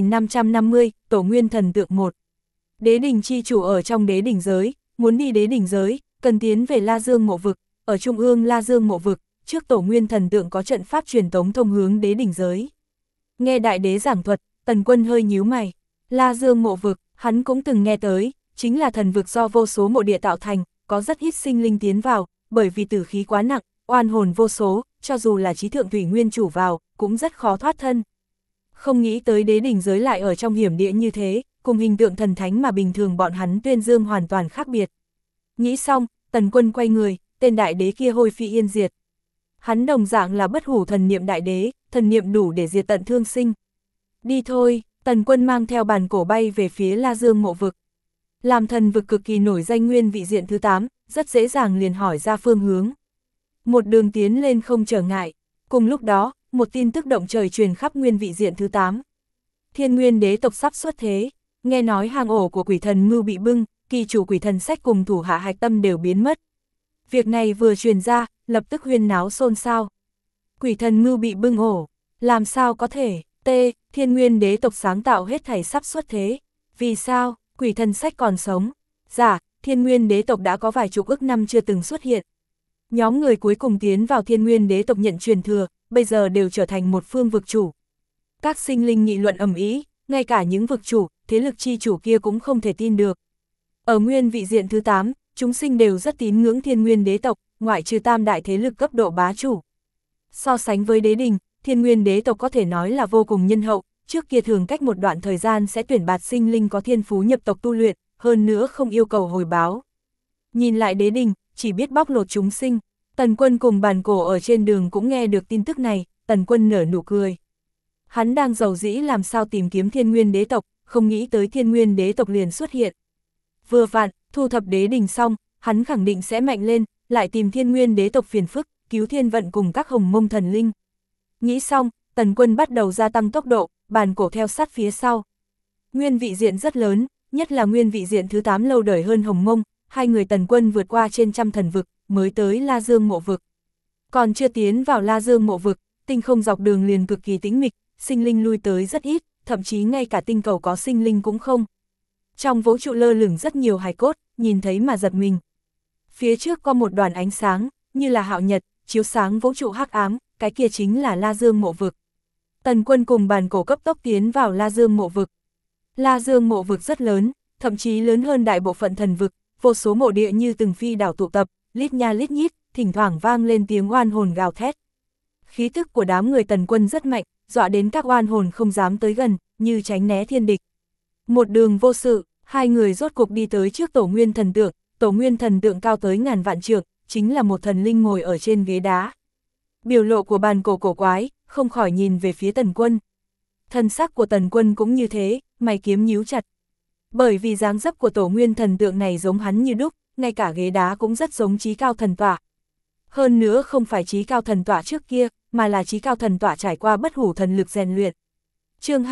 2550, Tổ Nguyên Thần Tượng 1. Đế đình chi chủ ở trong đế đỉnh giới, muốn đi đế đỉnh giới, cần tiến về La Dương mộ vực, ở trung ương La Dương mộ vực, trước Tổ Nguyên Thần Tượng có trận pháp truyền tống thông hướng đế đỉnh giới. Nghe đại đế giảng thuật, Tần Quân hơi nhíu mày. La Dương mộ vực, hắn cũng từng nghe tới, chính là thần vực do vô số mộ địa tạo thành, có rất ít sinh linh tiến vào, bởi vì tử khí quá nặng, oan hồn vô số, cho dù là chí thượng thủy nguyên chủ vào, cũng rất khó thoát thân. Không nghĩ tới đế đỉnh giới lại ở trong hiểm địa như thế, cùng hình tượng thần thánh mà bình thường bọn hắn tuyên dương hoàn toàn khác biệt. Nghĩ xong, Tần Quân quay người, tên đại đế kia hôi phi yên diệt. Hắn đồng dạng là bất hủ thần niệm đại đế, thần niệm đủ để diệt tận thương sinh. Đi thôi, Tần Quân mang theo bàn cổ bay về phía La Dương mộ vực. Làm thần vực cực kỳ nổi danh nguyên vị diện thứ 8, rất dễ dàng liền hỏi ra phương hướng. Một đường tiến lên không trở ngại. Cùng lúc đó, một tin tức động trời truyền khắp nguyên vị diện thứ 8. Thiên Nguyên đế tộc sắp xuất thế, nghe nói hang ổ của quỷ thần Mưu bị bưng, kỳ chủ quỷ thần Sách cùng thủ hạ Hạch Tâm đều biến mất. Việc này vừa truyền ra, lập tức huyên náo xôn xao. Quỷ thần Mưu bị bưng ổ, làm sao có thể? Thiên Nguyên đế tộc sáng tạo hết thảy sắp xuất thế. Vì sao? Quỷ thần Sách còn sống. Dạ, Thiên Nguyên đế tộc đã có vài chục ức năm chưa từng xuất hiện. Nhóm người cuối cùng tiến vào Thiên Nguyên đế tộc nhận truyền thừa, bây giờ đều trở thành một phương vực chủ. Các sinh linh nghị luận ầm ĩ, ngay cả những vực chủ, thế lực chi chủ kia cũng không thể tin được. Ở nguyên vị diện thứ 8, chúng sinh đều rất tín ngưỡng Thiên Nguyên đế tộc, ngoại trừ tam đại thế lực cấp độ bá chủ. So sánh với đế đình, Thiên Nguyên đế tộc có thể nói là vô cùng nhân hậu, trước kia thường cách một đoạn thời gian sẽ tuyển bạt sinh linh có thiên phú nhập tộc tu luyện, hơn nữa không yêu cầu hồi báo. Nhìn lại đế đình, chỉ biết bóc lột chúng sinh. Tần Quân cùng bàn cổ ở trên đường cũng nghe được tin tức này, Tần Quân nở nụ cười. Hắn đang giàu dĩ làm sao tìm kiếm Thiên Nguyên đế tộc, không nghĩ tới Thiên Nguyên đế tộc liền xuất hiện. Vừa vặn, thu thập đế đình xong, hắn khẳng định sẽ mạnh lên, lại tìm Thiên Nguyên đế tộc phiền phức, cứu thiên vận cùng các hồng mông thần linh. Nghĩ xong, Tần Quân bắt đầu gia tăng tốc độ, bàn cổ theo sát phía sau. Nguyên vị diện rất lớn, nhất là nguyên vị diện thứ 8 lâu đời hơn hồng mông, hai người Tần Quân vượt qua trên trăm thần vực, mới tới La Dương mộ vực. Còn chưa tiến vào La Dương mộ vực, tinh không dọc đường liền cực kỳ tĩnh mịch, sinh linh lui tới rất ít, thậm chí ngay cả tinh cầu có sinh linh cũng không. Trong vũ trụ lơ lửng rất nhiều hài cốt, nhìn thấy mà giật mình. Phía trước có một đoàn ánh sáng, như là hạo nhật, chiếu sáng vũ trụ hắc ám, cái kia chính là La Dương mộ vực. Tần Quân cùng bàn cổ cấp tốc tiến vào La Dương mộ vực. La Dương mộ vực rất lớn, thậm chí lớn hơn đại bộ phận thần vực, vô số mộ địa như từng phi đảo tụ tập, lít nha lít nhít, thỉnh thoảng vang lên tiếng oan hồn gào thét. Khí tức của đám người Tần Quân rất mạnh, dọa đến các oan hồn không dám tới gần, như tránh né thiên địch. Một đường vô sự, hai người rốt cuộc đi tới trước Tổ Nguyên thần tượng. Tổ Nguyên thần tượng cao tới ngàn vạn trượng, chính là một thần linh ngồi ở trên ghế đá. Biểu lộ của bàn cổ cổ quái, không khỏi nhìn về phía Tần Quân. Thân sắc của Tần Quân cũng như thế, mày kiếm nhíu chặt. Bởi vì dáng dấp của Tổ Nguyên thần tượng này giống hắn như đúc, ngay cả ghế đá cũng rất giống Chí Cao thần tọa. Hơn nữa không phải Chí Cao thần tọa trước kia, mà là Chí Cao thần tọa trải qua bất hủ thần lực rèn luyện. Chương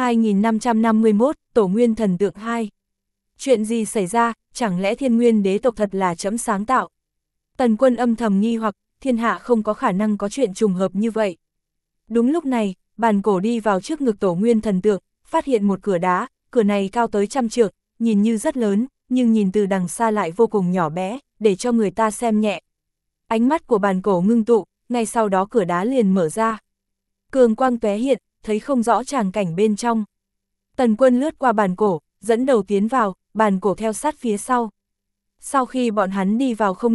2551, Tổ Nguyên thần tượng 2. Chuyện gì xảy ra, chẳng lẽ Thiên Nguyên đế tộc thật là trẫm sáng tạo? Tần Quân âm thầm nghi hoặc, thiên hạ không có khả năng có chuyện trùng hợp như vậy. Đúng lúc này, bàn cổ đi vào trước ngực Tổ Nguyên thần tượng, phát hiện một cửa đá, cửa này cao tới 100 trượng, nhìn như rất lớn, nhưng nhìn từ đằng xa lại vô cùng nhỏ bé, để cho người ta xem nhẹ. Ánh mắt của bàn cổ ngưng tụ, ngay sau đó cửa đá liền mở ra. Cường quang tóe hiện, thấy không rõ tràng cảnh bên trong. Tần Quân lướt qua bàn cổ, dẫn đầu tiến vào, bàn cổ theo sát phía sau. Sau khi bọn hắn đi vào không lâu,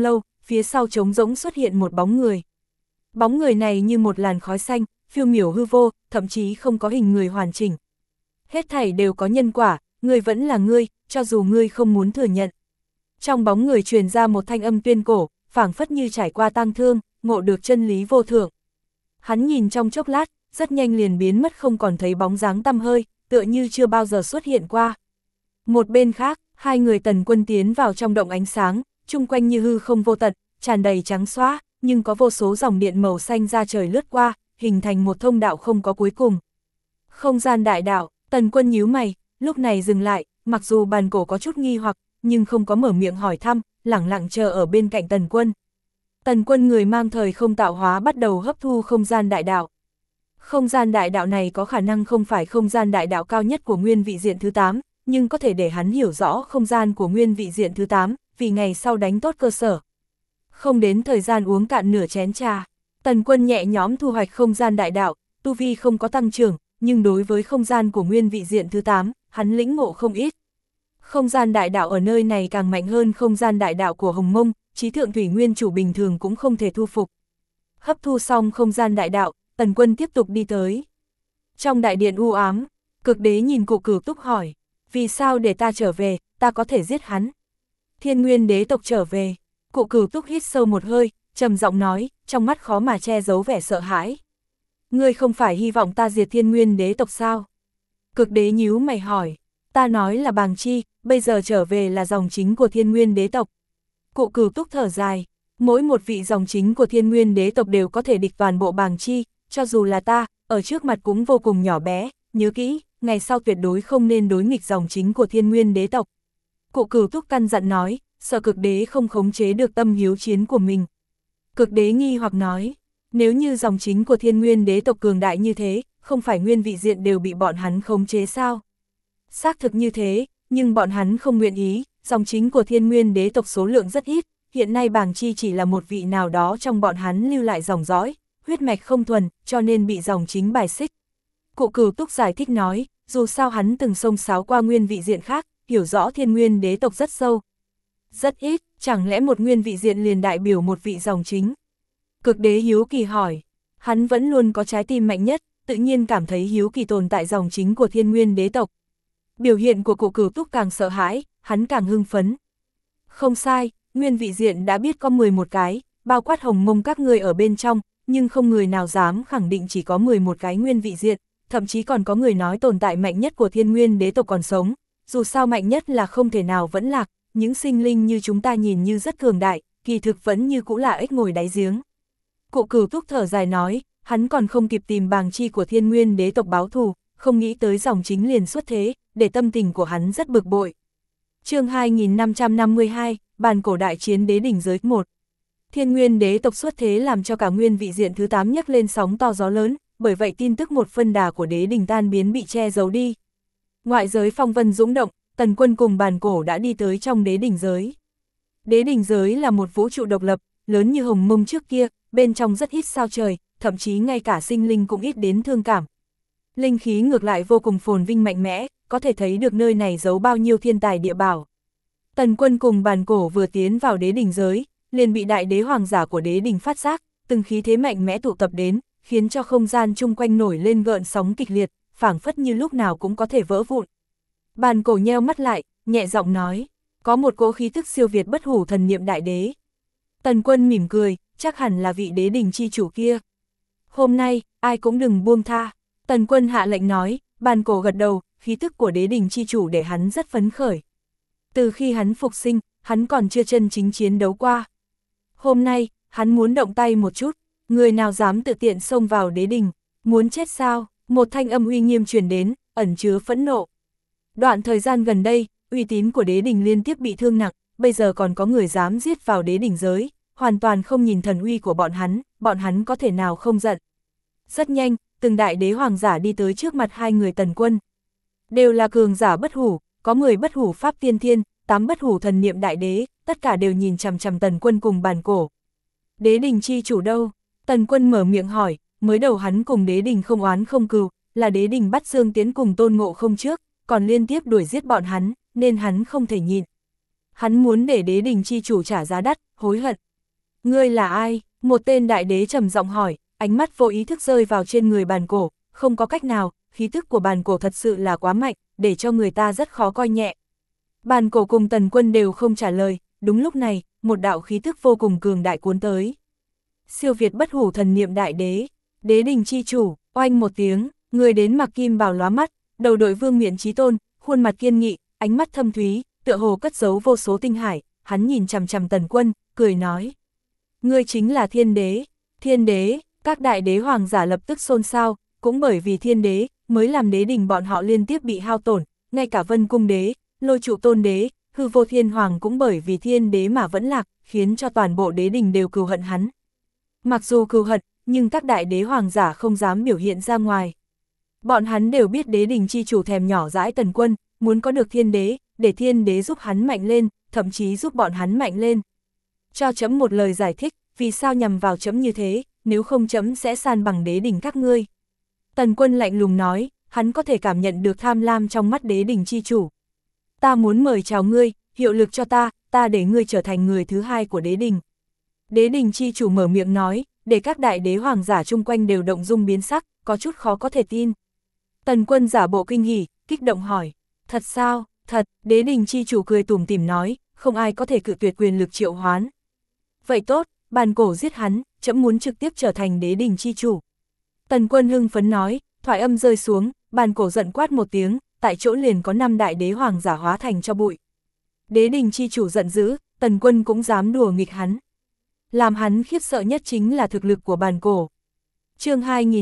phía sau trống rỗng xuất hiện một bóng người. Bóng người này như một làn khói xanh, phiêu miểu hư vô, thậm chí không có hình người hoàn chỉnh. Hết thảy đều có nhân quả, ngươi vẫn là ngươi, cho dù ngươi không muốn thừa nhận. Trong bóng người truyền ra một thanh âm tuyên cổ, phảng phất như trải qua tang thương, ngộ được chân lý vô thượng. Hắn nhìn trong chốc lát, rất nhanh liền biến mất không còn thấy bóng dáng tăm hơi, tựa như chưa bao giờ xuất hiện qua. Một bên khác, hai người Tần Quân tiến vào trong động ánh sáng, chung quanh như hư không vô tận, tràn đầy trắng xóa, nhưng có vô số dòng điện màu xanh ra trời lướt qua, hình thành một thông đạo không có cuối cùng. Không gian đại đạo, Tần Quân nhíu mày, lúc này dừng lại, mặc dù Bàn Cổ có chút nghi hoặc, nhưng không có mở miệng hỏi thăm, lẳng lặng chờ ở bên cạnh Tần Quân. Tần Quân người mang thời không tạo hóa bắt đầu hấp thu không gian đại đạo. Không gian đại đạo này có khả năng không phải không gian đại đạo cao nhất của nguyên vị diện thứ 8, nhưng có thể để hắn hiểu rõ không gian của nguyên vị diện thứ 8, vì ngày sau đánh tốt cơ sở. Không đến thời gian uống cạn nửa chén trà, Tần Quân nhẹ nhõm thu hoạch không gian đại đạo, tu vi không có tăng trưởng, nhưng đối với không gian của nguyên vị diện thứ 8, hắn lĩnh ngộ không ít. Không gian đại đạo ở nơi này càng mạnh hơn không gian đại đạo của Hồng Mông, Chí Thượng Thủy Nguyên chủ bình thường cũng không thể thu phục. Hấp thu xong không gian đại đạo, Tần Quân tiếp tục đi tới. Trong đại điện u ám, Cực Đế nhìn Cụ Cửu Túc hỏi, vì sao để ta trở về, ta có thể giết hắn. Thiên Nguyên đế tộc trở về, Cụ Cửu Túc hít sâu một hơi, trầm giọng nói, trong mắt khó mà che giấu vẻ sợ hãi. Ngươi không phải hy vọng ta diệt Thiên Nguyên đế tộc sao? Cực Đế nhíu mày hỏi, ta nói là Bàng Chi, bây giờ trở về là dòng chính của Thiên Nguyên đế tộc. Cụ Cửu Túc thở dài, mỗi một vị dòng chính của Thiên Nguyên đế tộc đều có thể địch toàn bộ Bàng Chi, cho dù là ta, ở trước mặt cũng vô cùng nhỏ bé, nhớ kỹ, ngày sau tuyệt đối không nên đối nghịch dòng chính của Thiên Nguyên đế tộc. Cụ Cửu Túc căn dặn nói, sợ Cực Đế không khống chế được tâm hiếu chiến của mình. Cực Đế nghi hoặc nói, nếu như dòng chính của Thiên Nguyên đế tộc cường đại như thế, không phải nguyên vị diện đều bị bọn hắn khống chế sao? Xác thực như thế, nhưng bọn hắn không nguyện ý, dòng chính của Thiên Nguyên đế tộc số lượng rất ít, hiện nay Bàng Chi chỉ là một vị nào đó trong bọn hắn lưu lại dòng dõi, huyết mạch không thuần, cho nên bị dòng chính bài xích. Cụ Cửu Túc giải thích nói, dù sao hắn từng xông xáo qua nguyên vị diện khác, hiểu rõ Thiên Nguyên đế tộc rất sâu. Rất ít, chẳng lẽ một nguyên vị diện liền đại biểu một vị dòng chính? Cực Đế hiếu kỳ hỏi, hắn vẫn luôn có trái tim mạnh nhất, tự nhiên cảm thấy hiếu kỳ tồn tại dòng chính của Thiên Nguyên đế tộc. Biểu hiện của Cụ Cửu Túc càng sợ hãi, hắn càng hưng phấn. Không sai, nguyên vị diện đã biết có 11 cái, bao quát Hồng Mông các người ở bên trong, nhưng không người nào dám khẳng định chỉ có 11 cái nguyên vị diện, thậm chí còn có người nói tồn tại mạnh nhất của Thiên Nguyên đế tộc còn sống, dù sao mạnh nhất là không thể nào vẫn lạc, những sinh linh như chúng ta nhìn như rất cường đại, kỳ thực vẫn như cũ là ếch ngồi đáy giếng. Cụ Cửu Túc thở dài nói, hắn còn không kịp tìm Bàng Chi của Thiên Nguyên đế tộc báo thù, không nghĩ tới dòng chính liền xuất thế, để tâm tình của hắn rất bực bội. Chương 2552, Bàn Cổ đại chiến đế đỉnh giới 1. Thiên Nguyên đế tộc xuất thế làm cho cả nguyên vị diện thứ 8 nhấc lên sóng to gió lớn, bởi vậy tin tức một phân đà của đế đỉnh tan biến bị che giấu đi. Ngoại giới phong vân dũng động, Tần Quân cùng Bàn Cổ đã đi tới trong đế đỉnh giới. Đế đỉnh giới là một vũ trụ độc lập, lớn như Hồng Mông trước kia, bên trong rất ít sao trời, thậm chí ngay cả sinh linh cũng ít đến thương cảm. Linh khí ngược lại vô cùng phồn vinh mạnh mẽ, có thể thấy được nơi này giấu bao nhiêu thiên tài địa bảo. Tần Quân cùng Bàn Cổ vừa tiến vào đế đỉnh giới, liền bị đại đế hoàng giả của đế đỉnh phát giác, từng khí thế mạnh mẽ tụ tập đến, khiến cho không gian chung quanh nổi lên gợn sóng kịch liệt, phảng phất như lúc nào cũng có thể vỡ vụn. Bàn Cổ nheo mắt lại, nhẹ giọng nói, có một cỗ khí tức siêu việt bất hủ thần niệm đại đế. Tần Quân mỉm cười, chắc hẳn là vị đế đỉnh chi chủ kia. Hôm nay, ai cũng đừng buông tha. Tần Quân hạ lệnh nói, Bàn Cổ gật đầu, khí tức của đế đỉnh chi chủ để hắn rất phấn khởi. Từ khi hắn phục sinh, hắn còn chưa chân chính chiến đấu qua. Hôm nay, hắn muốn động tay một chút, người nào dám tự tiện xông vào đế đỉnh, muốn chết sao? Một thanh âm uy nghiêm truyền đến, ẩn chứa phẫn nộ. Đoạn thời gian gần đây, uy tín của đế đỉnh liên tiếp bị thương nặng, bây giờ còn có người dám giết vào đế đỉnh giới, hoàn toàn không nhìn thần uy của bọn hắn có thể nào không giận. Rất nhanh, từng đại đế hoàng giả đi tới trước mặt hai người Tần Quân. Đều là cường giả bất hủ, có 10 bất hủ pháp tiên thiên, 8 bất hủ thần niệm đại đế, tất cả đều nhìn chằm chằm Tần Quân cùng Bàn Cổ. Đế đỉnh chi chủ đâu? Tần Quân mở miệng hỏi, mới đầu hắn cùng đế đỉnh không oán không cừu, là đế đỉnh bắt Dương Tiến cùng Tôn Ngộ Không trước, còn liên tiếp đuổi giết bọn hắn, nên hắn không thể nhịn. Hắn muốn để đế đỉnh chi chủ trả giá đắt, hối hận. Ngươi là ai? Một tên đại đế trầm giọng hỏi, ánh mắt vô ý thức rơi vào trên người bàn cổ, không có cách nào, khí tức của bàn cổ thật sự là quá mạnh, để cho người ta rất khó coi nhẹ. Bàn cổ cùng Tần Quân đều không trả lời, đúng lúc này, một đạo khí tức vô cùng cường đại cuốn tới. Siêu việt bất hủ thần niệm đại đế, đế đình chi chủ, oanh một tiếng, người đến mặc kim bào lóa mắt, đầu đội vương miện chí tôn, khuôn mặt kiên nghị, ánh mắt thâm thúy, tựa hồ cất giấu vô số tinh hải, hắn nhìn chằm chằm Tần Quân, cười nói. Ngươi chính là thiên đế, các đại đế hoàng giả lập tức xôn xao, cũng bởi vì thiên đế, mới làm đế đình bọn họ liên tiếp bị hao tổn, ngay cả Vân Cung đế, Lôi Trụ Tôn đế, Hư Vô Thiên Hoàng cũng bởi vì thiên đế mà vẫn lạc, khiến cho toàn bộ đế đình đều cừu hận hắn. Mặc dù cừu hận, nhưng các đại đế hoàng giả không dám biểu hiện ra ngoài. Bọn hắn đều biết đế đình chi chủ thèm nhỏ dãi Tần Quân, muốn có được thiên đế, để thiên đế giúp hắn mạnh lên, thậm chí giúp bọn hắn mạnh lên. Cho chấm một lời giải thích, vì sao nhằm vào chấm như thế, nếu không chấm sẽ san bằng đế đình các ngươi. Tần Quân lạnh lùng nói, hắn có thể cảm nhận được tham lam trong mắt đế đình chi chủ. Ta muốn mời chào ngươi, hiệu lực cho ta để ngươi trở thành người thứ hai của đế đình. Đế đình chi chủ mở miệng nói, để các đại đế hoàng giả chung quanh đều động dung biến sắc, có chút khó có thể tin. Tần Quân giả bộ kinh hỉ, kích động hỏi, thật sao, thật, đế đình chi chủ cười tủm tỉm nói, không ai có thể cự tuyệt quyền lực triệu hoán. Vậy tốt, bàn cổ giết hắn, chấm muốn trực tiếp trở thành đế đình chi chủ. Tần Quân hưng phấn nói, thoại âm rơi xuống, bàn cổ giận quát một tiếng, tại chỗ liền có 5 đại đế hoàng giả hóa thành cho bụi. Đế đình chi chủ giận dữ, Tần Quân cũng dám đùa nghịch hắn. Làm hắn khiếp sợ nhất chính là thực lực của bàn cổ. Chương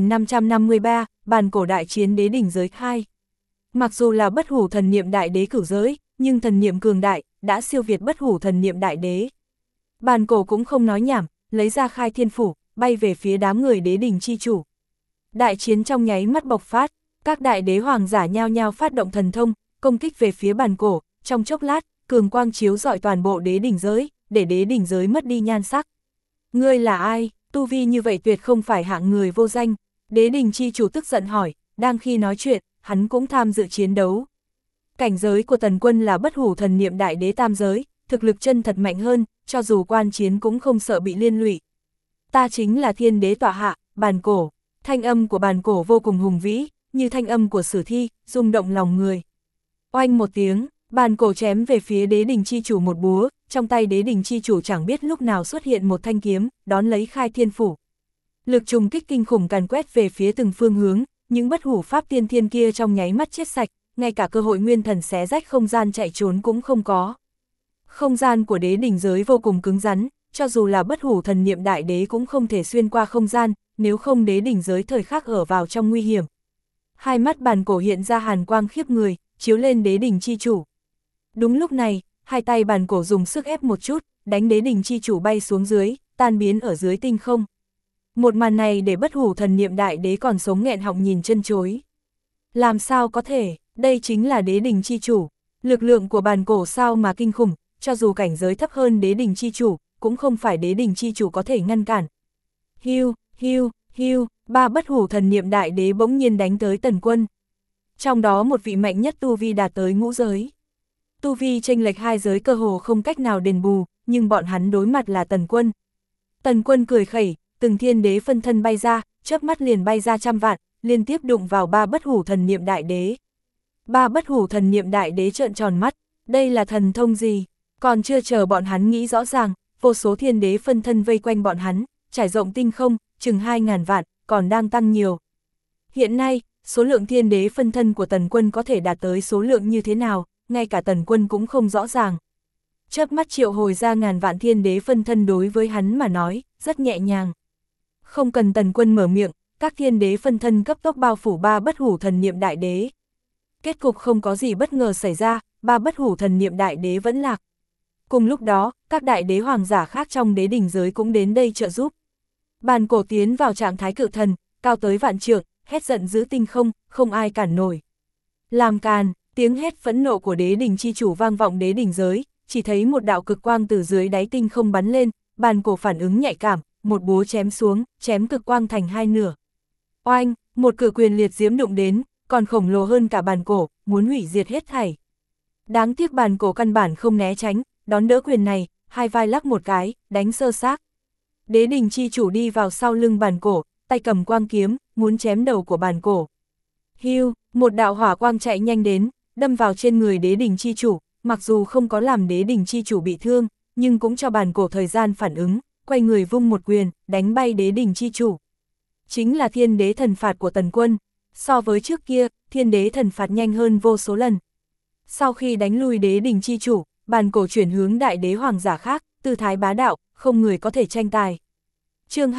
2553, bàn cổ đại chiến đế đỉnh giới 2. Mặc dù là bất hủ thần niệm đại đế cửu giới, nhưng thần niệm cường đại, đã siêu việt bất hủ thần niệm đại đế. Bàn cổ cũng không nói nhảm, lấy ra khai thiên phủ, bay về phía đám người đế đỉnh chi chủ. Đại chiến trong nháy mắt bộc phát, các đại đế hoàng giả nhao nhao phát động thần thông, công kích về phía bàn cổ, trong chốc lát, cường quang chiếu rọi toàn bộ đế đỉnh giới, để đế đỉnh giới mất đi nhan sắc. Ngươi là ai? Tu vi như vậy tuyệt không phải hạng người vô danh. Đế đình chi chủ tức giận hỏi, đang khi nói chuyện, hắn cũng tham dự chiến đấu. Cảnh giới của Tần Quân là bất hủ thần niệm đại đế tam giới, thực lực chân thật mạnh hơn, cho dù quan chiến cũng không sợ bị liên lụy. Ta chính là thiên đế tọa hạ, bàn cổ. Thanh âm của bàn cổ vô cùng hùng vĩ, như thanh âm của sử thi, rung động lòng người. Oanh một tiếng, bàn cổ chém về phía đế đình chi chủ một búa, trong tay đế đình chi chủ chẳng biết lúc nào xuất hiện một thanh kiếm, đón lấy khai thiên phủ. Lực trùng kích kinh khủng càn quét về phía từng phương hướng, những bất hủ pháp tiên thiên kia trong nháy mắt chết sạch, ngay cả cơ hội nguyên thần xé rách không gian chạy trốn cũng không có. Không gian của đế đỉnh giới vô cùng cứng rắn, cho dù là bất hủ thần niệm đại đế cũng không thể xuyên qua không gian, nếu không đế đỉnh giới thời khắc ở vào trong nguy hiểm. Hai mắt bàn cổ hiện ra hàn quang khiếp người, chiếu lên đế đỉnh chi chủ. Đúng lúc này, hai tay bàn cổ dùng sức ép một chút, đánh đế đỉnh chi chủ bay xuống dưới, tan biến ở dưới tinh không. Một màn này để bất hủ thần niệm đại đế còn sống nghẹn họng nhìn chân chối. Làm sao có thể, đây chính là đế đỉnh chi chủ, lực lượng của bàn cổ sao mà kinh khủng, cho dù cảnh giới thấp hơn đế đỉnh chi chủ, cũng không phải đế đỉnh chi chủ có thể ngăn cản. Hiu, hiu, hiu, ba bất hủ thần niệm đại đế bỗng nhiên đánh tới Tần Quân. Trong đó một vị mạnh nhất tu vi đạt tới ngũ giới. Tu vi chênh lệch hai giới cơ hồ không cách nào đền bù, nhưng bọn hắn đối mặt là Tần Quân. Tần Quân cười khẩy, từng thiên đế phân thân bay ra, chớp mắt liền bay ra trăm vạn, liên tiếp đụng vào ba bất hủ thần niệm đại đế. Ba bất hủ thần niệm đại đế trợn tròn mắt, đây là thần thông gì? Còn chưa chờ bọn hắn nghĩ rõ ràng, vô số thiên đế phân thân vây quanh bọn hắn, trải rộng tinh không, chừng 2.000 vạn, còn đang tăng nhiều. Hiện nay, số lượng thiên đế phân thân của Tần Quân có thể đạt tới số lượng như thế nào, ngay cả Tần Quân cũng không rõ ràng. Chớp mắt triệu hồi ra ngàn vạn thiên đế phân thân đối với hắn mà nói, rất nhẹ nhàng. Không cần Tần Quân mở miệng, các thiên đế phân thân cấp tốc bao phủ ba bất hủ thần niệm đại đế. Kết cục không có gì bất ngờ xảy ra, ba bất hủ thần niệm đại đế vẫn lạc. Cùng lúc đó, các đại đế hoàng giả khác trong đế đỉnh giới cũng đến đây trợ giúp. Bàn cổ tiến vào trạng thái cự thần, cao tới vạn trượng, hét giận dữ tinh không, không ai cản nổi. Làm càn, tiếng hét phẫn nộ của đế đỉnh chi chủ vang vọng đế đỉnh giới, chỉ thấy một đạo cực quang từ dưới đáy tinh không bắn lên, bàn cổ phản ứng nhạy cảm, một búa chém xuống, chém cực quang thành hai nửa. Oanh, một cự quyền liệt diễm đụng đến, còn khổng lồ hơn cả bàn cổ, muốn hủy diệt hết thảy. Đáng tiếc bàn cổ căn bản không né tránh, đón đỡ quyền này, hai vai lắc một cái, đánh sơ xác. Đế đình chi chủ đi vào sau lưng bàn cổ, tay cầm quang kiếm, muốn chém đầu của bàn cổ. Hưu, một đạo hỏa quang chạy nhanh đến, đâm vào trên người đế đình chi chủ, mặc dù không có làm đế đình chi chủ bị thương, nhưng cũng cho bàn cổ thời gian phản ứng, quay người vung một quyền, đánh bay đế đình chi chủ. Chính là thiên đế thần phạt của Tần Quân, so với trước kia, thiên đế thần phạt nhanh hơn vô số lần. Sau khi đánh lui đế đình chi chủ, bàn cổ chuyển hướng đại đế hoàng giả khác, tư thái bá đạo, không người có thể tranh tài. Chương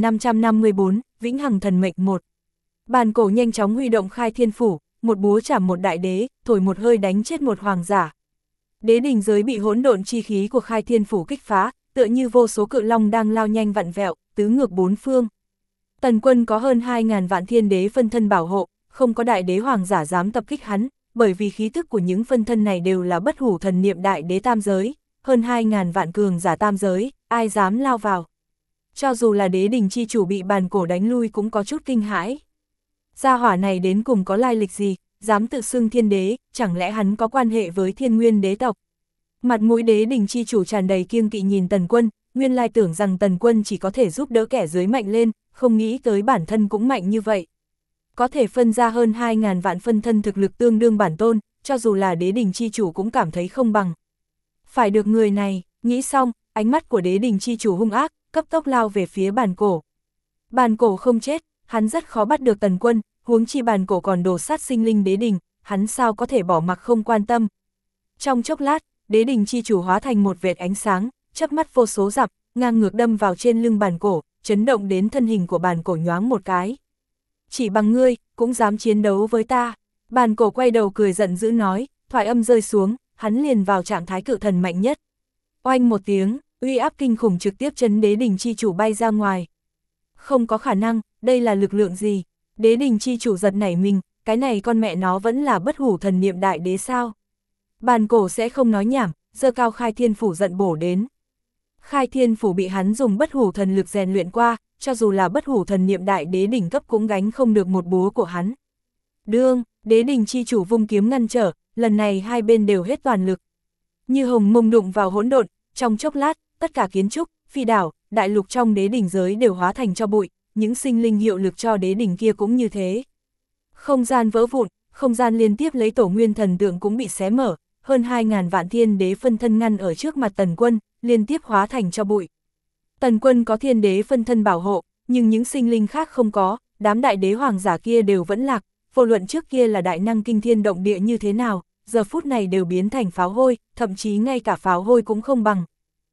2554, Vĩnh Hằng Thần Mệnh 1. Bàn cổ nhanh chóng huy động khai thiên phủ, một búa chảm một đại đế, thổi một hơi đánh chết một hoàng giả. Đế đình giới bị hỗn độn chi khí của khai thiên phủ kích phá, tựa như vô số cự long đang lao nhanh vặn vẹo, tứ ngược bốn phương. Tần Quân có hơn 2.000 vạn thiên đế phân thân bảo hộ, không có đại đế hoàng giả dám tập kích hắn, bởi vì khí tức của những phân thân này đều là bất hủ thần niệm đại đế tam giới, hơn 2.000 vạn cường giả tam giới, ai dám lao vào. Cho dù là đế đình chi chủ bị bàn cổ đánh lui cũng có chút kinh hãi. Gia hỏa này đến cùng có lai lịch gì, dám tự xưng thiên đế, chẳng lẽ hắn có quan hệ với thiên nguyên đế tộc. Mặt mũi đế đình chi chủ tràn đầy kiêng kỵ nhìn Tần Quân, nguyên lai tưởng rằng Tần Quân chỉ có thể giúp đỡ kẻ dưới mạnh lên, không nghĩ tới bản thân cũng mạnh như vậy. Có thể phân ra hơn 2.000 vạn phân thân thực lực tương đương bản tôn, cho dù là đế đình chi chủ cũng cảm thấy không bằng. Phải được người này, nghĩ xong, ánh mắt của đế đình chi chủ hung ác, cấp tốc lao về phía bàn cổ. Bàn cổ không chết, hắn rất khó bắt được Tần Quân, huống chi bàn cổ còn đổ sát sinh linh đế đình, hắn sao có thể bỏ mặc không quan tâm. Trong chốc lát, đế đình chi chủ hóa thành một vệt ánh sáng, chớp mắt vô số dặm, ngang ngược đâm vào trên lưng bàn cổ, chấn động đến thân hình của bàn cổ nhoáng một cái. Chỉ bằng ngươi, cũng dám chiến đấu với ta. Bàn cổ quay đầu cười giận dữ nói, thoại âm rơi xuống, hắn liền vào trạng thái cự thần mạnh nhất. Oanh một tiếng, uy áp kinh khủng trực tiếp chấn đế đình chi chủ bay ra ngoài. Không có khả năng, đây là lực lượng gì? Đế đình chi chủ giật nảy mình, cái này con mẹ nó vẫn là bất hủ thần niệm đại đế sao? Bàn cổ sẽ không nói nhảm, giơ cao khai thiên phủ giận bổ đến. Khai thiên phủ bị hắn dùng bất hủ thần lực rèn luyện qua, cho dù là bất hủ thần niệm đại đế đỉnh cấp cũng gánh không được một búa của hắn. Đương, đế đình chi chủ vung kiếm ngăn trở, lần này hai bên đều hết toàn lực. Như hồng mông đụng vào hỗn độn, trong chốc lát, tất cả kiến trúc, phi đảo, đại lục trong đế đỉnh giới đều hóa thành cho bụi, những sinh linh hiệu lực cho đế đỉnh kia cũng như thế. Không gian vỡ vụn, không gian liên tiếp lấy tổ nguyên thần tượng cũng bị xé mở, hơn 2.000 vạn thiên đế phân thân ngăn ở trước mặt Tần Quân, liên tiếp hóa thành cho bụi. Tần Quân có thiên đế phân thân bảo hộ, nhưng những sinh linh khác không có, đám đại đế hoàng giả kia đều vẫn lạc, vô luận trước kia là đại năng kinh thiên động địa như thế nào, giờ phút này đều biến thành pháo hôi, thậm chí ngay cả pháo hôi cũng không bằng.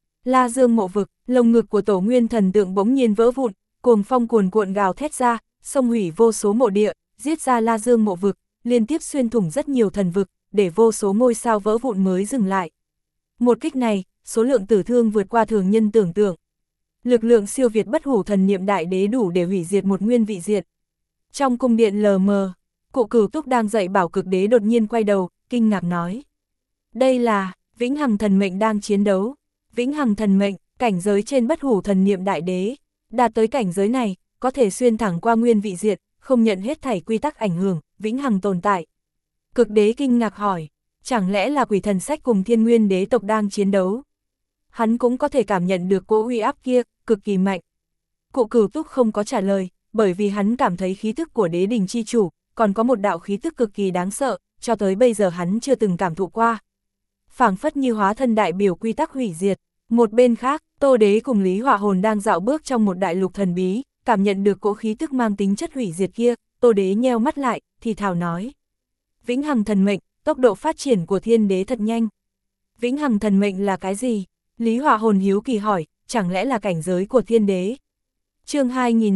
La Dương mộ vực, lồng ngực của tổ nguyên thần tượng bỗng nhiên vỡ vụn, cuồng phong cuồn cuộn gào thét ra, xông hủy vô số mộ địa, giết ra La Dương mộ vực, liên tiếp xuyên thủng rất nhiều thần vực, để vô số ngôi sao vỡ vụn mới dừng lại. Một kích này, số lượng tử thương vượt qua thường nhân tưởng tượng. Lực lượng siêu việt bất hủ thần niệm đại đế đủ để hủy diệt một nguyên vị diệt. Trong cung điện lờ mờ, Cụ Cửu Túc đang dạy bảo cực đế đột nhiên quay đầu, kinh ngạc nói. Đây là, Vĩnh Hằng thần mệnh đang chiến đấu. Vĩnh Hằng thần mệnh, cảnh giới trên bất hủ thần niệm đại đế. Đạt tới cảnh giới này, có thể xuyên thẳng qua nguyên vị diệt, không nhận hết thảy quy tắc ảnh hưởng, vĩnh hằng tồn tại. Cực đế kinh ngạc hỏi, chẳng lẽ là quỷ thần sách cùng thiên nguyên đế tộc đang chiến đấu? Hắn cũng có thể cảm nhận được cỗ uy áp kia, cực kỳ mạnh. Cụ Cửu Túc không có trả lời, bởi vì hắn cảm thấy khí tức của đế đình chi chủ, còn có một đạo khí tức cực kỳ đáng sợ, cho tới bây giờ hắn chưa từng cảm thụ qua. Phảng phất như hóa thân đại biểu quy tắc hủy diệt. Một bên khác, Tô Đế cùng Lý Hỏa Hồn đang dạo bước trong một đại lục thần bí, cảm nhận được cỗ khí tức mang tính chất hủy diệt kia, Tô Đế nheo mắt lại, thì thào nói. Vĩnh Hằng thần mệnh, tốc độ phát triển của thiên đế thật nhanh. Vĩnh Hằng thần mệnh là cái gì? Lý Hỏa Hồn hiếu kỳ hỏi, chẳng lẽ là cảnh giới của thiên đế? Chương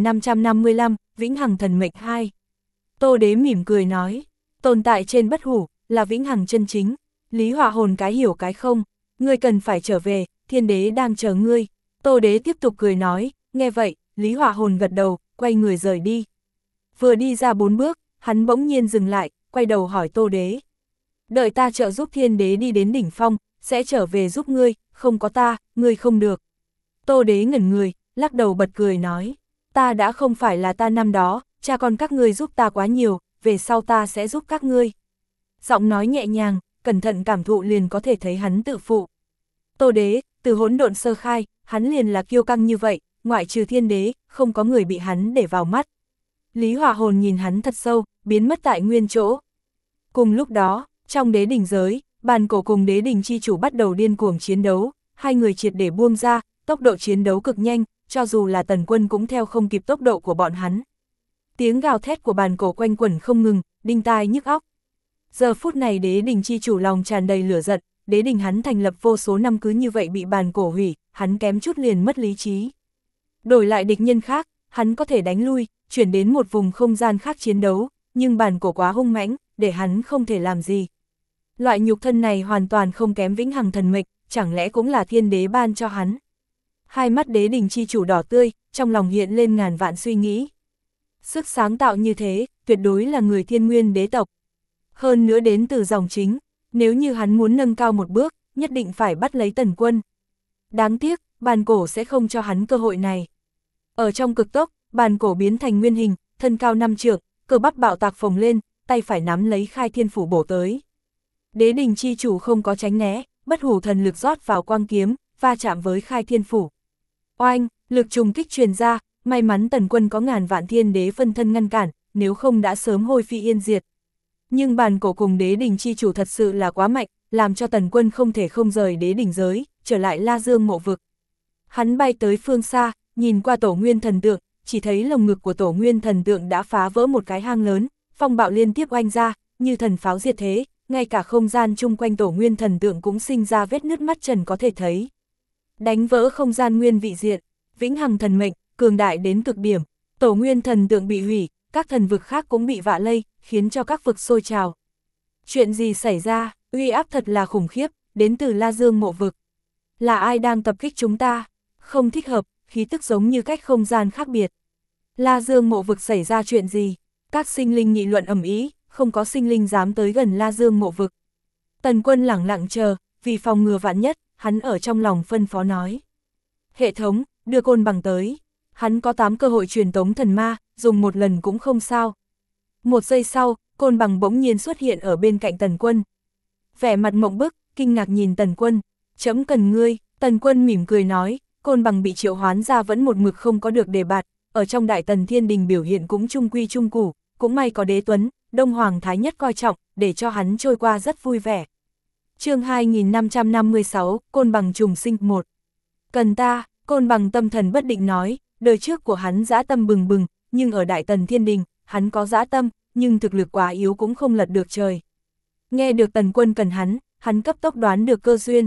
2555, Vĩnh Hằng thần mệnh 2. Tô Đế mỉm cười nói, tồn tại trên bất hủ, là vĩnh hằng chân chính. Lý Hỏa Hồn cái hiểu cái không, ngươi cần phải trở về, thiên đế đang chờ ngươi. Tô Đế tiếp tục cười nói, nghe vậy, Lý Hỏa Hồn gật đầu, quay người rời đi. Vừa đi ra 4 bước, hắn bỗng nhiên dừng lại, quay đầu hỏi Tô Đế. Đợi ta trợ giúp thiên đế đi đến đỉnh phong, sẽ trở về giúp ngươi, không có ta, ngươi không được. Tô Đế ngẩn người, lắc đầu bật cười nói, ta đã không phải là ta năm đó, cha con các ngươi giúp ta quá nhiều, về sau ta sẽ giúp các ngươi. Giọng nói nhẹ nhàng, cẩn thận cảm thụ liền có thể thấy hắn tự phụ. Tô Đế, từ hỗn độn sơ khai, hắn liền là kiêu căng như vậy, ngoại trừ thiên đế, không có người bị hắn để vào mắt. Lý Hỏa Hồn nhìn hắn thật sâu, biến mất tại nguyên chỗ. Cùng lúc đó, trong đế đỉnh giới, Bàn Cổ cùng đế đỉnh chi chủ bắt đầu điên cuồng chiến đấu, hai người triệt để buông ra, tốc độ chiến đấu cực nhanh, cho dù là Tần Quân cũng theo không kịp tốc độ của bọn hắn. Tiếng gào thét của Bàn Cổ quanh quẩn không ngừng, đinh tai nhức óc. Giờ phút này đế đỉnh chi chủ lòng tràn đầy lửa giận, đế đỉnh hắn thành lập vô số năm cứ như vậy bị Bàn Cổ hủy, hắn kém chút liền mất lý trí. Đổi lại địch nhân khác, hắn có thể đánh lui, chuyển đến một vùng không gian khác chiến đấu, nhưng Bàn Cổ quá hung mãnh, để hắn không thể làm gì. Loại nhục thân này hoàn toàn không kém vĩnh hằng thần mệnh, chẳng lẽ cũng là thiên đế ban cho hắn. Hai mắt đế đỉnh chi chủ đỏ tươi, trong lòng hiện lên ngàn vạn suy nghĩ. Sức sáng tạo như thế, tuyệt đối là người thiên nguyên đế tộc. Hơn nữa đến từ dòng chính, nếu như hắn muốn nâng cao một bước, nhất định phải bắt lấy Tần Quân. Đáng tiếc, Bàn Cổ sẽ không cho hắn cơ hội này. Ở trong cực tốc, Bàn Cổ biến thành nguyên hình, thân cao 5 trượng, cơ bắp bạo tạc phồng lên, tay phải nắm lấy Khai Thiên Phủ bổ tới. Đế đỉnh chi chủ không có tránh né, bất hủ thần lực rót vào quang kiếm, va chạm với Khai Thiên Phủ. Oanh, lực trùng kích truyền ra, may mắn Tần Quân có ngàn vạn thiên đế phân thân ngăn cản, nếu không đã sớm hôi phi yên diệt. Nhưng Bàn Cổ cùng đế đỉnh chi chủ thật sự là quá mạnh, làm cho Tần Quân không thể không rời đế đỉnh giới, trở lại La Dương mộ vực. Hắn bay tới phương xa, nhìn qua Tổ Nguyên thần tượng, chỉ thấy lồng ngực của Tổ Nguyên thần tượng đã phá vỡ một cái hang lớn, phong bạo liên tiếp oanh ra, như thần pháo diệt thế, ngay cả không gian chung quanh Tổ Nguyên thần tượng cũng sinh ra vết nứt mắt trần có thể thấy. Đánh vỡ không gian nguyên vị diện, vĩnh hằng thần mệnh, cường đại đến cực điểm, Tổ Nguyên thần tượng bị hủy, các thần vực khác cũng bị vạ lây, khiến cho các vực sôi trào. Chuyện gì xảy ra, uy áp thật là khủng khiếp, đến từ La Dương mộ vực. Là ai đang tập kích chúng ta? Không thích hợp, khí tức giống như cách không gian khác biệt. La Dương mộ vực xảy ra chuyện gì? Các sinh linh nghị luận ầm ĩ, không có sinh linh dám tới gần La Dương mộ vực. Tần Quân lẳng lặng chờ, vì phòng ngừa vạn nhất, hắn ở trong lòng phân phó nói. Hệ thống, đưa Côn Bằng tới. Hắn có 8 cơ hội truyền tống thần ma, dùng một lần cũng không sao. Một giây sau, Côn Bằng bỗng nhiên xuất hiện ở bên cạnh Tần Quân. Vẻ mặt mộng bức, kinh ngạc nhìn Tần Quân. Chấm cần ngươi, Tần Quân mỉm cười nói, Côn Bằng bị triệu hoán ra vẫn một mực không có được đề bạt, ở trong Đại Tần Thiên Đình biểu hiện cũng trung quy trung củ, cũng may có Đế Tuấn, Đông Hoàng Thái Nhất coi trọng, để cho hắn trôi qua rất vui vẻ. Chương 2556, Côn Bằng trùng sinh 1. Cần ta, Côn Bằng tâm thần bất định nói, đời trước của hắn dã tâm bừng bừng, nhưng ở Đại Tần Thiên Đình, hắn có dã tâm, nhưng thực lực quá yếu cũng không lật được trời. Nghe được Tần Quân cần hắn cấp tốc đoán được cơ duyên.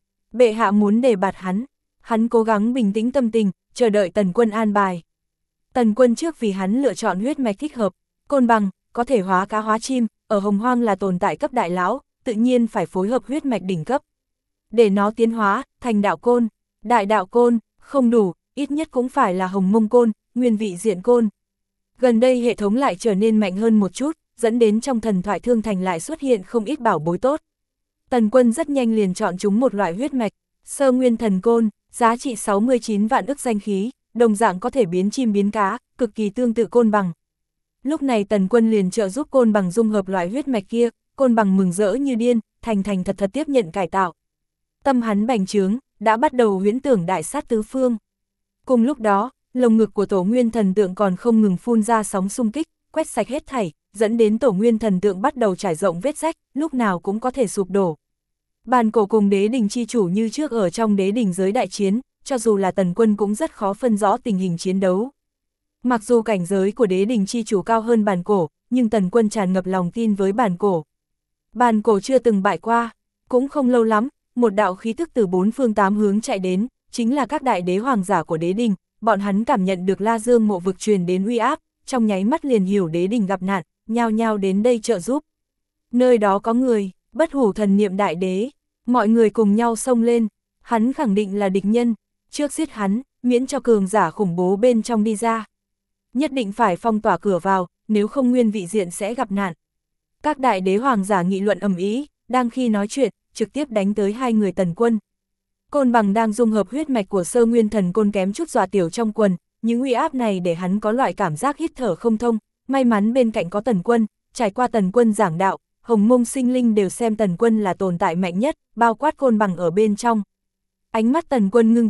Bệ hạ muốn đề bạt hắn cố gắng bình tĩnh tâm tình, chờ đợi Tần Quân an bài. Tần Quân trước vì hắn lựa chọn huyết mạch thích hợp, Côn Bằng, có thể hóa cá hóa chim, ở Hồng Hoang là tồn tại cấp đại lão, tự nhiên phải phối hợp huyết mạch đỉnh cấp. Để nó tiến hóa, thành đạo côn, đại đạo côn, không đủ, ít nhất cũng phải là hồng mông côn, nguyên vị diện côn. Gần đây hệ thống lại trở nên mạnh hơn một chút, dẫn đến trong thần thoại Thương Thành lại xuất hiện không ít bảo bối tốt. Tần Quân rất nhanh liền chọn chúng một loại huyết mạch, sơ nguyên thần côn, giá trị 69 vạn ức danh khí, đồng dạng có thể biến chim biến cá, cực kỳ tương tự Côn Bằng. Lúc này Tần Quân liền trợ giúp Côn Bằng dung hợp loại huyết mạch kia, Côn Bằng mừng rỡ như điên, thành thật tiếp nhận cải tạo. Tâm hắn bành trướng, đã bắt đầu huyễn tưởng đại sát tứ phương. Cùng lúc đó, lồng ngực của Tổ Nguyên thần tượng còn không ngừng phun ra sóng xung kích, quét sạch hết thảy, dẫn đến Tổ Nguyên thần tượng bắt đầu trải rộng vết rách, lúc nào cũng có thể sụp đổ. Bàn Cổ cùng đế đỉnh chi chủ như trước ở trong đế đỉnh giới đại chiến, cho dù là Tần Quân cũng rất khó phân rõ tình hình chiến đấu. Mặc dù cảnh giới của đế đỉnh chi chủ cao hơn Bàn Cổ, nhưng Tần Quân tràn ngập lòng tin với Bàn Cổ. Bàn Cổ chưa từng bại qua, cũng không lâu lắm, một đạo khí tức từ 4 phương 8 hướng chạy đến, chính là các đại đế hoàng giả của đế đình, bọn hắn cảm nhận được La Dương mộ vực truyền đến uy áp, trong nháy mắt liền hiểu đế đình gặp nạn, nhao nhao đến đây trợ giúp. Nơi đó có người, bất hủ thần niệm đại đế, mọi người cùng nhau xông lên, hắn khẳng định là địch nhân, trước giết hắn, miễn cho cường giả khủng bố bên trong đi ra. Nhất định phải phong tỏa cửa vào, nếu không nguyên vị diện sẽ gặp nạn. Các đại đế hoàng giả nghị luận ầm ĩ, đang khi nói chuyện, trực tiếp đánh tới hai người Tần Quân. Côn Bằng đang dung hợp huyết mạch của sơ nguyên thần côn kém chút dọa tiểu trong quần, những uy áp này để hắn có loại cảm giác hít thở không thông, may mắn bên cạnh có Tần Quân, trải qua Tần Quân giảng đạo, Hồng Mông sinh linh đều xem Tần Quân là tồn tại mạnh nhất, bao quát Côn Bằng ở bên trong. Ánh mắt Tần Quân ngưng tụ,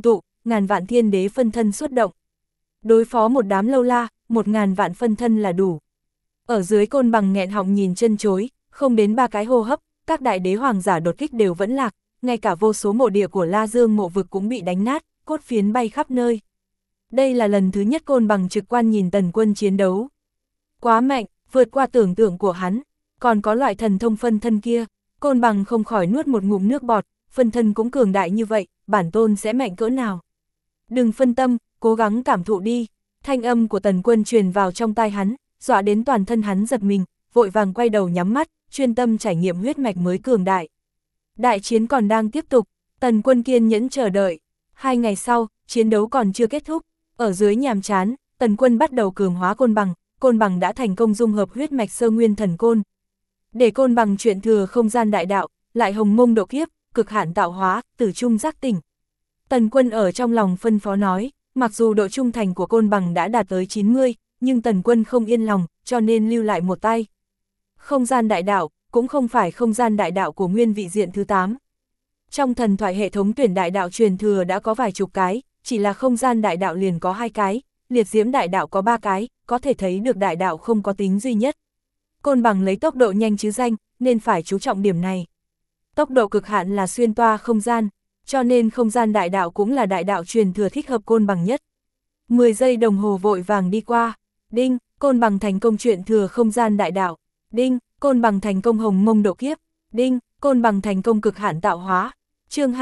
ngàn vạn thiên đế phân thân xuất động. Đối phó một đám lâu la, 1000 vạn phân thân là đủ. Ở dưới Côn Bằng nghẹn họng nhìn chân chối, không đến 3 cái hô hấp, các đại đế hoàng giả đột kích đều vẫn lạc, ngay cả vô số mộ địa của La Dương mộ vực cũng bị đánh nát, cốt phiến bay khắp nơi. Đây là lần thứ nhất Côn Bằng trực quan nhìn Tần Quân chiến đấu. Quá mạnh, vượt qua tưởng tượng của hắn, còn có loại thần thông phân thân kia, Côn Bằng không khỏi nuốt một ngụm nước bọt, phân thân cũng cường đại như vậy, bản tôn sẽ mạnh cỡ nào. Đừng phân tâm, cố gắng cảm thụ đi, thanh âm của Tần Quân truyền vào trong tai hắn, dọa đến toàn thân hắn giật mình, vội vàng quay đầu nhắm mắt, chuyên tâm trải nghiệm huyết mạch mới cường đại. Đại chiến còn đang tiếp tục, Tần Quân kiên nhẫn chờ đợi. 2 ngày sau, chiến đấu còn chưa kết thúc, ở dưới nhàm chán, Tần Quân bắt đầu cường hóa Côn Bằng đã thành công dung hợp huyết mạch Sơ Nguyên Thần Côn. Để Côn Bằng chuyển thừa không gian đại đạo, lại hồng mông độ kiếp, cực hạn tạo hóa, tử trung giác tỉnh. Tần Quân ở trong lòng phân phó nói, mặc dù độ trung thành của Côn Bằng đã đạt tới 90, nhưng Tần Quân không yên lòng, cho nên lưu lại một tay. Không gian đại đạo, cũng không phải không gian đại đạo của nguyên vị diện thứ 8. Trong thần thoại hệ thống tuyển đại đạo truyền thừa đã có vài chục cái, chỉ là không gian đại đạo liền có 2 cái, liệt diễm đại đạo có 3 cái, có thể thấy được đại đạo không có tính duy nhất. Côn Bằng lấy tốc độ nhanh chứ danh, nên phải chú trọng điểm này. Tốc độ cực hạn là xuyên toa không gian, cho nên không gian đại đạo cũng là đại đạo truyền thừa thích hợp Côn Bằng nhất. 10 giây đồng hồ vội vàng đi qua, đinh, Côn Bằng thành công chuyển thừa không gian đại đạo, đinh, Côn Bằng thành công hồng mông độ kiếp, đinh, Côn Bằng thành công cực hạn tạo hóa. Chương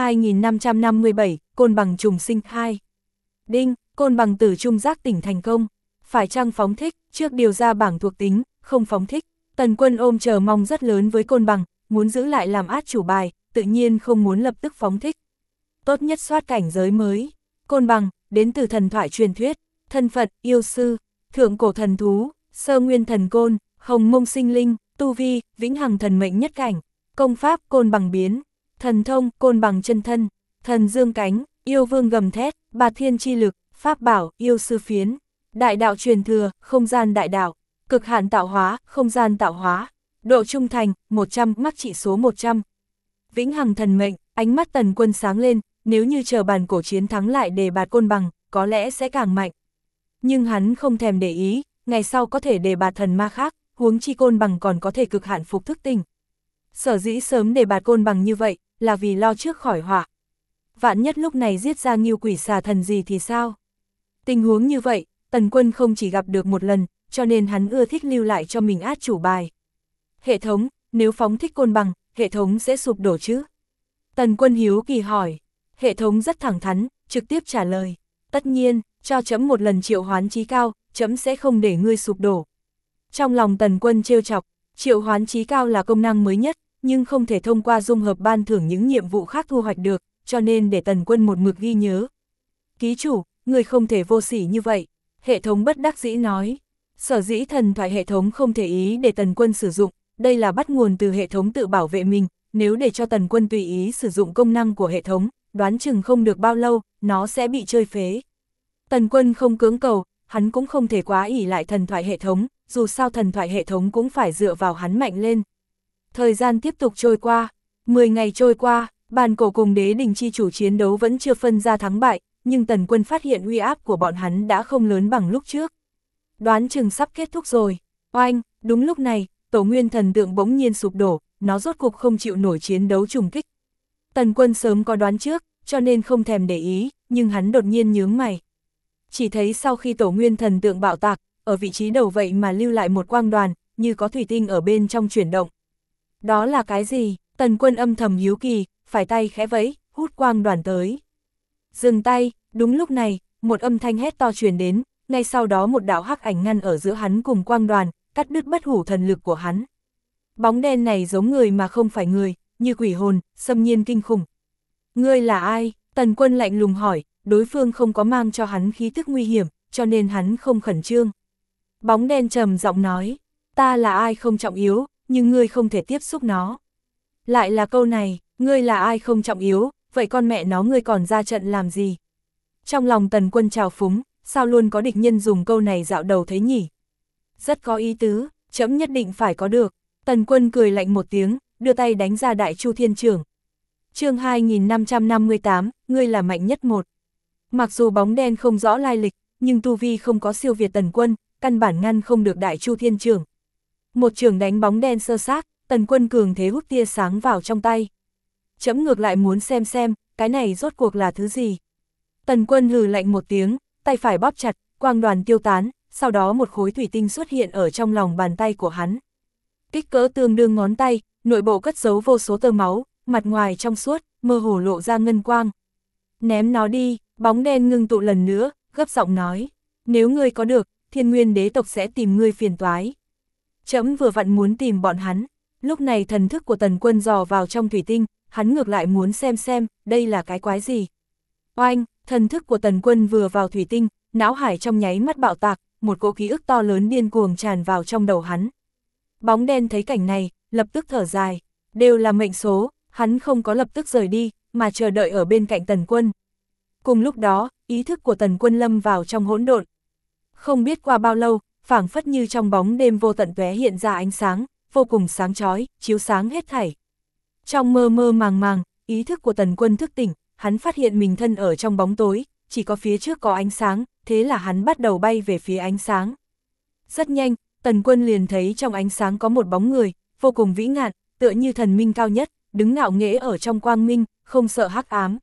2557, Côn Bằng trùng sinh 2. Đinh, Côn Bằng tử trung giác tỉnh thành công. Phải chăng phóng thích, trước điều ra bảng thuộc tính, không phóng thích. Tần Quân ôm chờ mong rất lớn với Côn Bằng, muốn giữ lại làm át chủ bài, tự nhiên không muốn lập tức phóng thích. Tốt nhất soát cảnh giới mới. Côn Bằng, đến từ thần thoại truyền thuyết, thân phận, yêu sư, thượng cổ thần thú, Sơ Nguyên Thần Côn, hồng mông sinh linh, tu vi, vĩnh hằng thần mệnh nhất cảnh, công pháp, Côn Bằng biến, thần thông, Côn Bằng chân thân, thần dương cánh, yêu vương gầm thét, bạt thiên chi lực, pháp bảo, yêu sư phiến, đại đạo truyền thừa, không gian đại đạo, cực hạn tạo hóa, không gian tạo hóa, độ trung thành, 100, mắc trị số 100. Vĩnh hằng thần mệnh, ánh mắt Tần Quân sáng lên, nếu như chờ bàn cổ chiến thắng lại đề bạt Côn Bằng, có lẽ sẽ càng mạnh. Nhưng hắn không thèm để ý, ngày sau có thể đề bạt thần ma khác, huống chi Côn Bằng còn có thể cực hạn phục thức tỉnh. Sở dĩ sớm đề bạt Côn Bằng như vậy, là vì lo trước khỏi họa. Vạn nhất lúc này giết ra Ngưu Quỷ Xà Thần gì thì sao? Tình huống như vậy, Tần Quân không chỉ gặp được một lần, cho nên hắn ưa thích lưu lại cho mình át chủ bài. Hệ thống, nếu phóng thích Côn Bằng, hệ thống sẽ sụp đổ chứ? Tần Quân hiếu kỳ hỏi. Hệ thống rất thẳng thắn, trực tiếp trả lời. Tất nhiên, cho chấm một lần triệu hoán chí cao, chấm sẽ không để ngươi sụp đổ. Trong lòng Tần Quân trêu chọc, triệu hoán chí cao là công năng mới nhất, nhưng không thể thông qua dung hợp ban thưởng những nhiệm vụ khác thu hoạch được, cho nên để Tần Quân một mực ghi nhớ. Ký chủ, người không thể vô sỉ như vậy, hệ thống bất đắc dĩ nói. Sở dĩ thần thoại hệ thống không thể ý để Tần Quân sử dụng, đây là bắt nguồn từ hệ thống tự bảo vệ mình, nếu để cho Tần Quân tùy ý sử dụng công năng của hệ thống, đoán chừng không được bao lâu, nó sẽ bị chơi phế. Tần Quân không cưỡng cầu, hắn cũng không thể quá ỷ lại thần thoại hệ thống, dù sao thần thoại hệ thống cũng phải dựa vào hắn mạnh lên. Thời gian tiếp tục trôi qua, 10 ngày trôi qua, bàn cổ cùng đế đình chi chủ chiến đấu vẫn chưa phân ra thắng bại, nhưng Tần Quân phát hiện uy áp của bọn hắn đã không lớn bằng lúc trước. Đoán chừng sắp kết thúc rồi. Oanh, đúng lúc này, Tổ Nguyên thần tượng bỗng nhiên sụp đổ, nó rốt cục không chịu nổi chiến đấu trùng kích. Tần Quân sớm có đoán trước, cho nên không thèm để ý, nhưng hắn đột nhiên nhướng mày. Chỉ thấy sau khi Tổ Nguyên thần tượng bạo tạc, ở vị trí đầu vậy mà lưu lại một quang đoàn, như có thủy tinh ở bên trong chuyển động. Đó là cái gì? Tần Quân âm thầm hiếu kỳ, phải tay khẽ vẫy, hút quang đoàn tới. Dừng tay, đúng lúc này, một âm thanh hét to truyền đến, ngay sau đó một đạo hắc ảnh ngăn ở giữa hắn cùng quang đoàn, cắt đứt bất hủ thần lực của hắn. Bóng đen này giống người mà không phải người, như quỷ hồn, xâm nhiên kinh khủng. Ngươi là ai? Tần Quân lạnh lùng hỏi, đối phương không có mang cho hắn khí tức nguy hiểm, cho nên hắn không khẩn trương. Bóng đen trầm giọng nói, ta là ai không trọng yếu, nhưng ngươi không thể tiếp xúc nó. Lại là câu này, ngươi là ai không trọng yếu, vậy con mẹ nó ngươi còn ra trận làm gì? Trong lòng Tần Quân trào phúng, sao luôn có địch nhân dùng câu này dạo đầu thế nhỉ? Rất có ý tứ, chấm nhất định phải có được. Tần Quân cười lạnh một tiếng, đưa tay đánh ra Đại Chu Thiên Chưởng. Chương 2558, ngươi là mạnh nhất một. Mặc dù bóng đen không rõ lai lịch, nhưng tu vi không có siêu việt Tần Quân, căn bản ngăn không được Đại Chu Thiên Chưởng. Một chưởng đánh bóng đen sơ xác, Tần Quân cường thế hút tia sáng vào trong tay. Chấm ngược lại muốn xem, cái này rốt cuộc là thứ gì. Tần Quân hừ lạnh một tiếng, tay phải bóp chặt, quang đoàn tiêu tán, sau đó một khối thủy tinh xuất hiện ở trong lòng bàn tay của hắn. Kích cỡ tương đương ngón tay, nội bộ cất giấu vô số tơ máu, mặt ngoài trong suốt, mơ hồ lộ ra ngân quang. Ném nó đi, bóng đen ngưng tụ lần nữa, gấp giọng nói. Nếu ngươi có được, Thiên Nguyên đế tộc sẽ tìm ngươi phiền toái. Trẫm vừa vặn muốn tìm bọn hắn. Lúc này thần thức của Tần Quân dò vào trong thủy tinh, hắn ngược lại muốn xem, đây là cái quái gì. Oanh, thần thức của Tần Quân vừa vào thủy tinh, não hải trong nháy mắt bạo tạc, một cỗ ký ức to lớn điên cuồng tràn vào trong đầu hắn. Bóng đen thấy cảnh này, lập tức thở dài, đều là mệnh số, hắn không có lập tức rời đi, mà chờ đợi ở bên cạnh Tần Quân. Cùng lúc đó, ý thức của Tần Quân lâm vào trong hỗn độn. Không biết qua bao lâu, phảng phất như trong bóng đêm vô tận tóe hiện ra ánh sáng, vô cùng sáng chói, chiếu sáng hết thảy. Trong mơ mơ màng màng, ý thức của Tần Quân thức tỉnh, hắn phát hiện mình thân ở trong bóng tối, chỉ có phía trước có ánh sáng, thế là hắn bắt đầu bay về phía ánh sáng. Rất nhanh, Tần Quân liền thấy trong ánh sáng có một bóng người, vô cùng vĩ ngạn, tựa như thần minh cao nhất, đứng ngạo nghễ ở trong quang minh, không sợ hắc ám.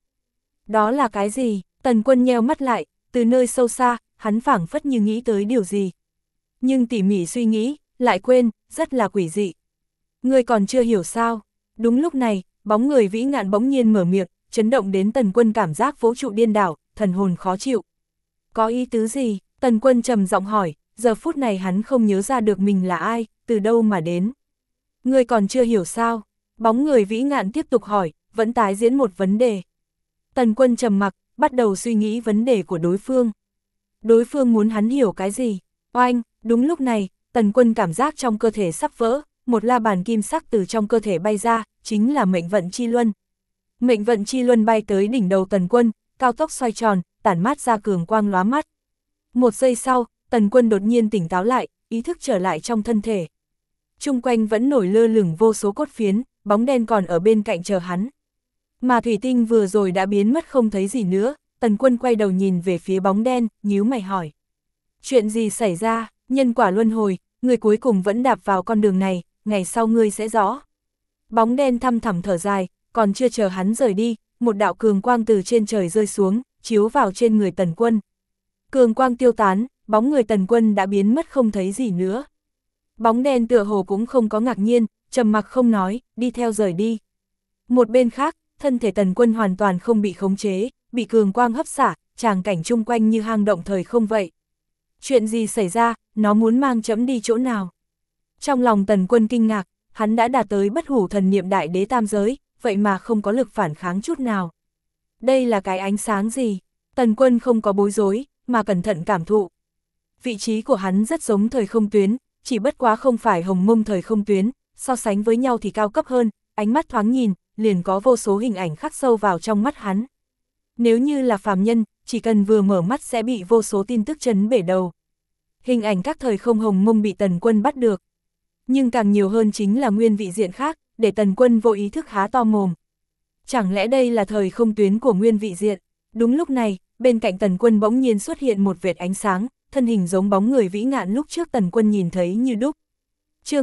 Đó là cái gì? Tần Quân nheo mắt lại, từ nơi sâu xa, hắn phảng phất như nghĩ tới điều gì. Nhưng tỉ mỉ suy nghĩ, lại quên, rất là quỷ dị. Ngươi còn chưa hiểu sao? Đúng lúc này, bóng người vĩ ngạn bỗng nhiên mở miệng, chấn động đến Tần Quân cảm giác vũ trụ điên đảo, thần hồn khó chịu. Có ý tứ gì? Tần Quân trầm giọng hỏi, giờ phút này hắn không nhớ ra được mình là ai, từ đâu mà đến. Ngươi còn chưa hiểu sao? Bóng người vĩ ngạn tiếp tục hỏi, vẫn tái diễn một vấn đề. Tần Quân trầm mặc, bắt đầu suy nghĩ vấn đề của đối phương. Đối phương muốn hắn hiểu cái gì? Oanh, đúng lúc này, Tần Quân cảm giác trong cơ thể sắp vỡ, một la bàn kim sắc từ trong cơ thể bay ra, chính là mệnh vận chi luân. Mệnh vận chi luân bay tới đỉnh đầu Tần Quân, cao tốc xoay tròn, tản mát ra cường quang lóa mắt. Một giây sau, Tần Quân đột nhiên tỉnh táo lại, ý thức trở lại trong thân thể. Chung quanh vẫn nổi lơ lửng vô số cốt phiến, bóng đen còn ở bên cạnh chờ hắn. Mà thủy tinh vừa rồi đã biến mất không thấy gì nữa, Tần Quân quay đầu nhìn về phía bóng đen, nhíu mày hỏi. Chuyện gì xảy ra, nhân quả luân hồi, người cuối cùng vẫn đạp vào con đường này, ngày sau ngươi sẽ rõ. Bóng đen thăm thẳm thở dài, còn chưa chờ hắn rời đi, một đạo cường quang từ trên trời rơi xuống, chiếu vào trên người Tần Quân. Cường quang tiêu tán, bóng người Tần Quân đã biến mất không thấy gì nữa. Bóng đen tựa hồ cũng không có ngạc nhiên, trầm mặc không nói, đi theo rời đi. Một bên khác, thân thể Tần Quân hoàn toàn không bị khống chế, bị cường quang hấp xả, tràng cảnh chung quanh như hang động thời không vậy. Chuyện gì xảy ra, nó muốn mang trẫm đi chỗ nào? Trong lòng Tần Quân kinh ngạc, hắn đã đạt tới bất hủ thần niệm đại đế tam giới, vậy mà không có lực phản kháng chút nào. Đây là cái ánh sáng gì? Tần Quân không có bối rối, mà cẩn thận cảm thụ. Vị trí của hắn rất giống thời không tuyến, chỉ bất quá không phải hồng mông thời không tuyến, so sánh với nhau thì cao cấp hơn, ánh mắt thoáng nhìn, liền có vô số hình ảnh khắc sâu vào trong mắt hắn. Nếu như là phàm nhân, chỉ cần vừa mở mắt sẽ bị vô số tin tức chấn bể đầu. Hình ảnh các thời không hồng mông bị Tần Quân bắt được. Nhưng càng nhiều hơn chính là nguyên vị diện khác, để Tần Quân vô ý thức há to mồm. Chẳng lẽ đây là thời không tuyến của nguyên vị diện? Đúng lúc này, bên cạnh Tần Quân bỗng nhiên xuất hiện một vệt ánh sáng, thân hình giống bóng người vĩ ngạn lúc trước Tần Quân nhìn thấy như đúc. Chương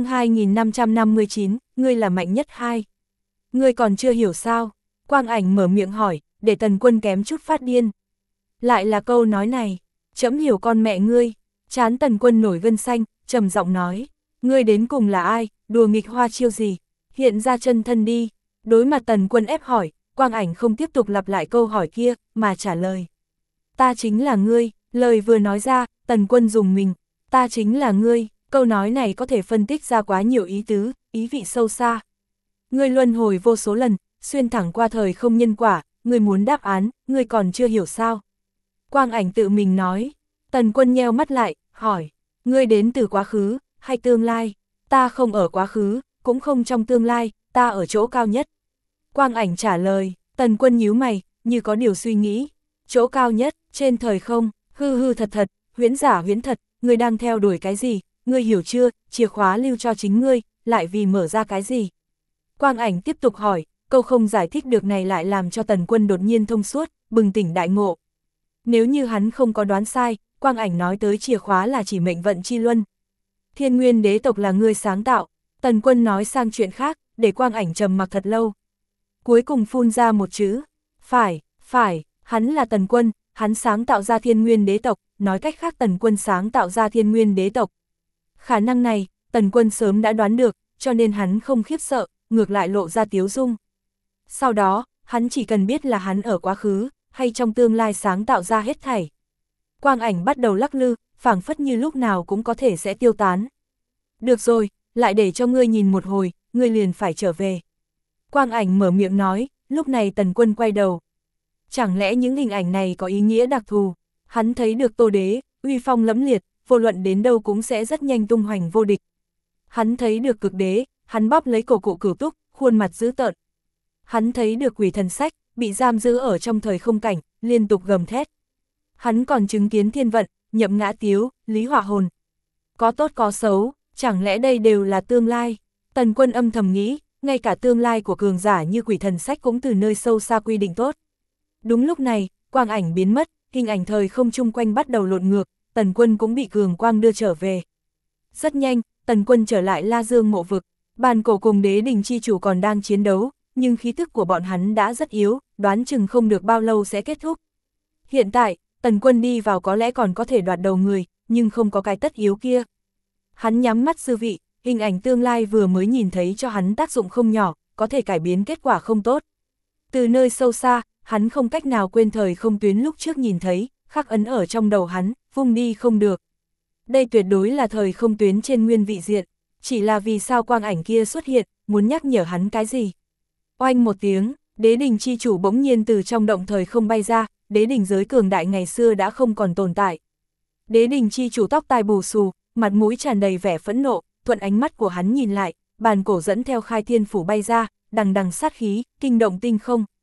2559, ngươi là mạnh nhất hai. Ngươi còn chưa hiểu sao? Quang Ảnh mở miệng hỏi, để Tần Quân kém chút phát điên. Lại là câu nói này, trẫm hiểu con mẹ ngươi. Trán Tần Quân nổi gân xanh, trầm giọng nói, ngươi đến cùng là ai, đùa nghịch hoa chiêu gì, hiện ra chân thân đi. Đối mặt Tần Quân ép hỏi, Quang Ảnh không tiếp tục lặp lại câu hỏi kia, mà trả lời. Ta chính là ngươi, lời vừa nói ra, Tần Quân dùng mình, ta chính là ngươi, câu nói này có thể phân tích ra quá nhiều ý tứ, ý vị sâu xa. Ngươi luân hồi vô số lần, xuyên thẳng qua thời không nhân quả, ngươi muốn đáp án, ngươi còn chưa hiểu sao. Quang Ảnh tự mình nói. Tần Quân nheo mắt lại, hỏi, ngươi đến từ quá khứ, hay tương lai? Ta không ở quá khứ, cũng không trong tương lai, ta ở chỗ cao nhất. Quang Ảnh trả lời. Tần Quân nhíu mày, như có điều suy nghĩ. Chỗ cao nhất, trên thời không, hư hư thật thật, huyễn giả huyễn thật, ngươi đang theo đuổi cái gì, ngươi hiểu chưa, chìa khóa lưu cho chính ngươi, lại vì mở ra cái gì? Quang Ảnh tiếp tục hỏi, câu không giải thích được này lại làm cho Tần Quân đột nhiên thông suốt, bừng tỉnh đại ngộ. Nếu như hắn không có đoán sai, Quang Ảnh nói tới chìa khóa là chỉ mệnh vận chi luân. Thiên Nguyên đế tộc là ngươi sáng tạo. Tần Quân nói sang chuyện khác, để Quang Ảnh trầm mặc thật lâu. Cuối cùng phun ra một chữ, phải, hắn là Tần Quân, hắn sáng tạo ra Thiên Nguyên đế tộc, nói cách khác Tần Quân sáng tạo ra Thiên Nguyên đế tộc. Khả năng này, Tần Quân sớm đã đoán được, cho nên hắn không khiếp sợ, ngược lại lộ ra tiếu dung. Sau đó, hắn chỉ cần biết là hắn ở quá khứ, hay trong tương lai sáng tạo ra hết thảy. Quang Ảnh bắt đầu lắc lư, phảng phất như lúc nào cũng có thể sẽ tiêu tán. Được rồi, lại để cho ngươi nhìn một hồi, ngươi liền phải trở về. Quang Ảnh mở miệng nói, lúc này Tần Quân quay đầu. Chẳng lẽ những hình ảnh này có ý nghĩa đặc thù? Hắn thấy được Tô Đế, uy phong lẫm liệt, vô luận đến đâu cũng sẽ rất nhanh tung hoành vô địch. Hắn thấy được Cực Đế, hắn bóp lấy cổ cụ Cửu Túc, khuôn mặt dữ tợn. Hắn thấy được Quỷ Thần Sách, bị giam giữ ở trong thời không cảnh, liên tục gầm thét. Hắn còn chứng kiến Thiên Vận, Nhậm Ngã Tiếu, Lý Hỏa Hồn. Có tốt có xấu, chẳng lẽ đây đều là tương lai? Tần Quân âm thầm nghĩ, ngay cả tương lai của cường giả như Quỷ Thần Sách cũng từ nơi sâu xa quy định tốt. Đúng lúc này, Quang Ảnh biến mất, hình ảnh thời không chung quanh bắt đầu lộn ngược, Tần Quân cũng bị cường quang đưa trở về. Rất nhanh, Tần Quân trở lại La Dương mộ vực, Bàn Cổ cùng Đế Đình chi chủ còn đang chiến đấu, nhưng khí thức của bọn hắn đã rất yếu, đoán chừng không được bao lâu sẽ kết thúc. Hiện tại, Tần Quân đi vào có lẽ còn có thể đoạt đầu người, nhưng không có cái tất yếu kia. Hắn nhắm mắt sư vị, hình ảnh tương lai vừa mới nhìn thấy cho hắn tác dụng không nhỏ, có thể cải biến kết quả không tốt. Từ nơi sâu xa, hắn không cách nào quên thời không tuyến lúc trước nhìn thấy, khắc ấn ở trong đầu hắn, vung đi không được. Đây tuyệt đối là thời không tuyến trên nguyên vị diện, chỉ là vì sao Quang Ảnh kia xuất hiện, muốn nhắc nhở hắn cái gì. Oanh một tiếng, Đế Đình chi chủ bỗng nhiên từ trong động thời không bay ra, Đế Đình giới cường đại ngày xưa đã không còn tồn tại. Đế Đình chi chủ tóc tai bù xù, mặt mũi tràn đầy vẻ phẫn nộ, thuận ánh mắt của hắn nhìn lại, Bàn Cổ dẫn theo Khai Thiên phủ bay ra, đằng đằng sát khí, kinh động tinh không.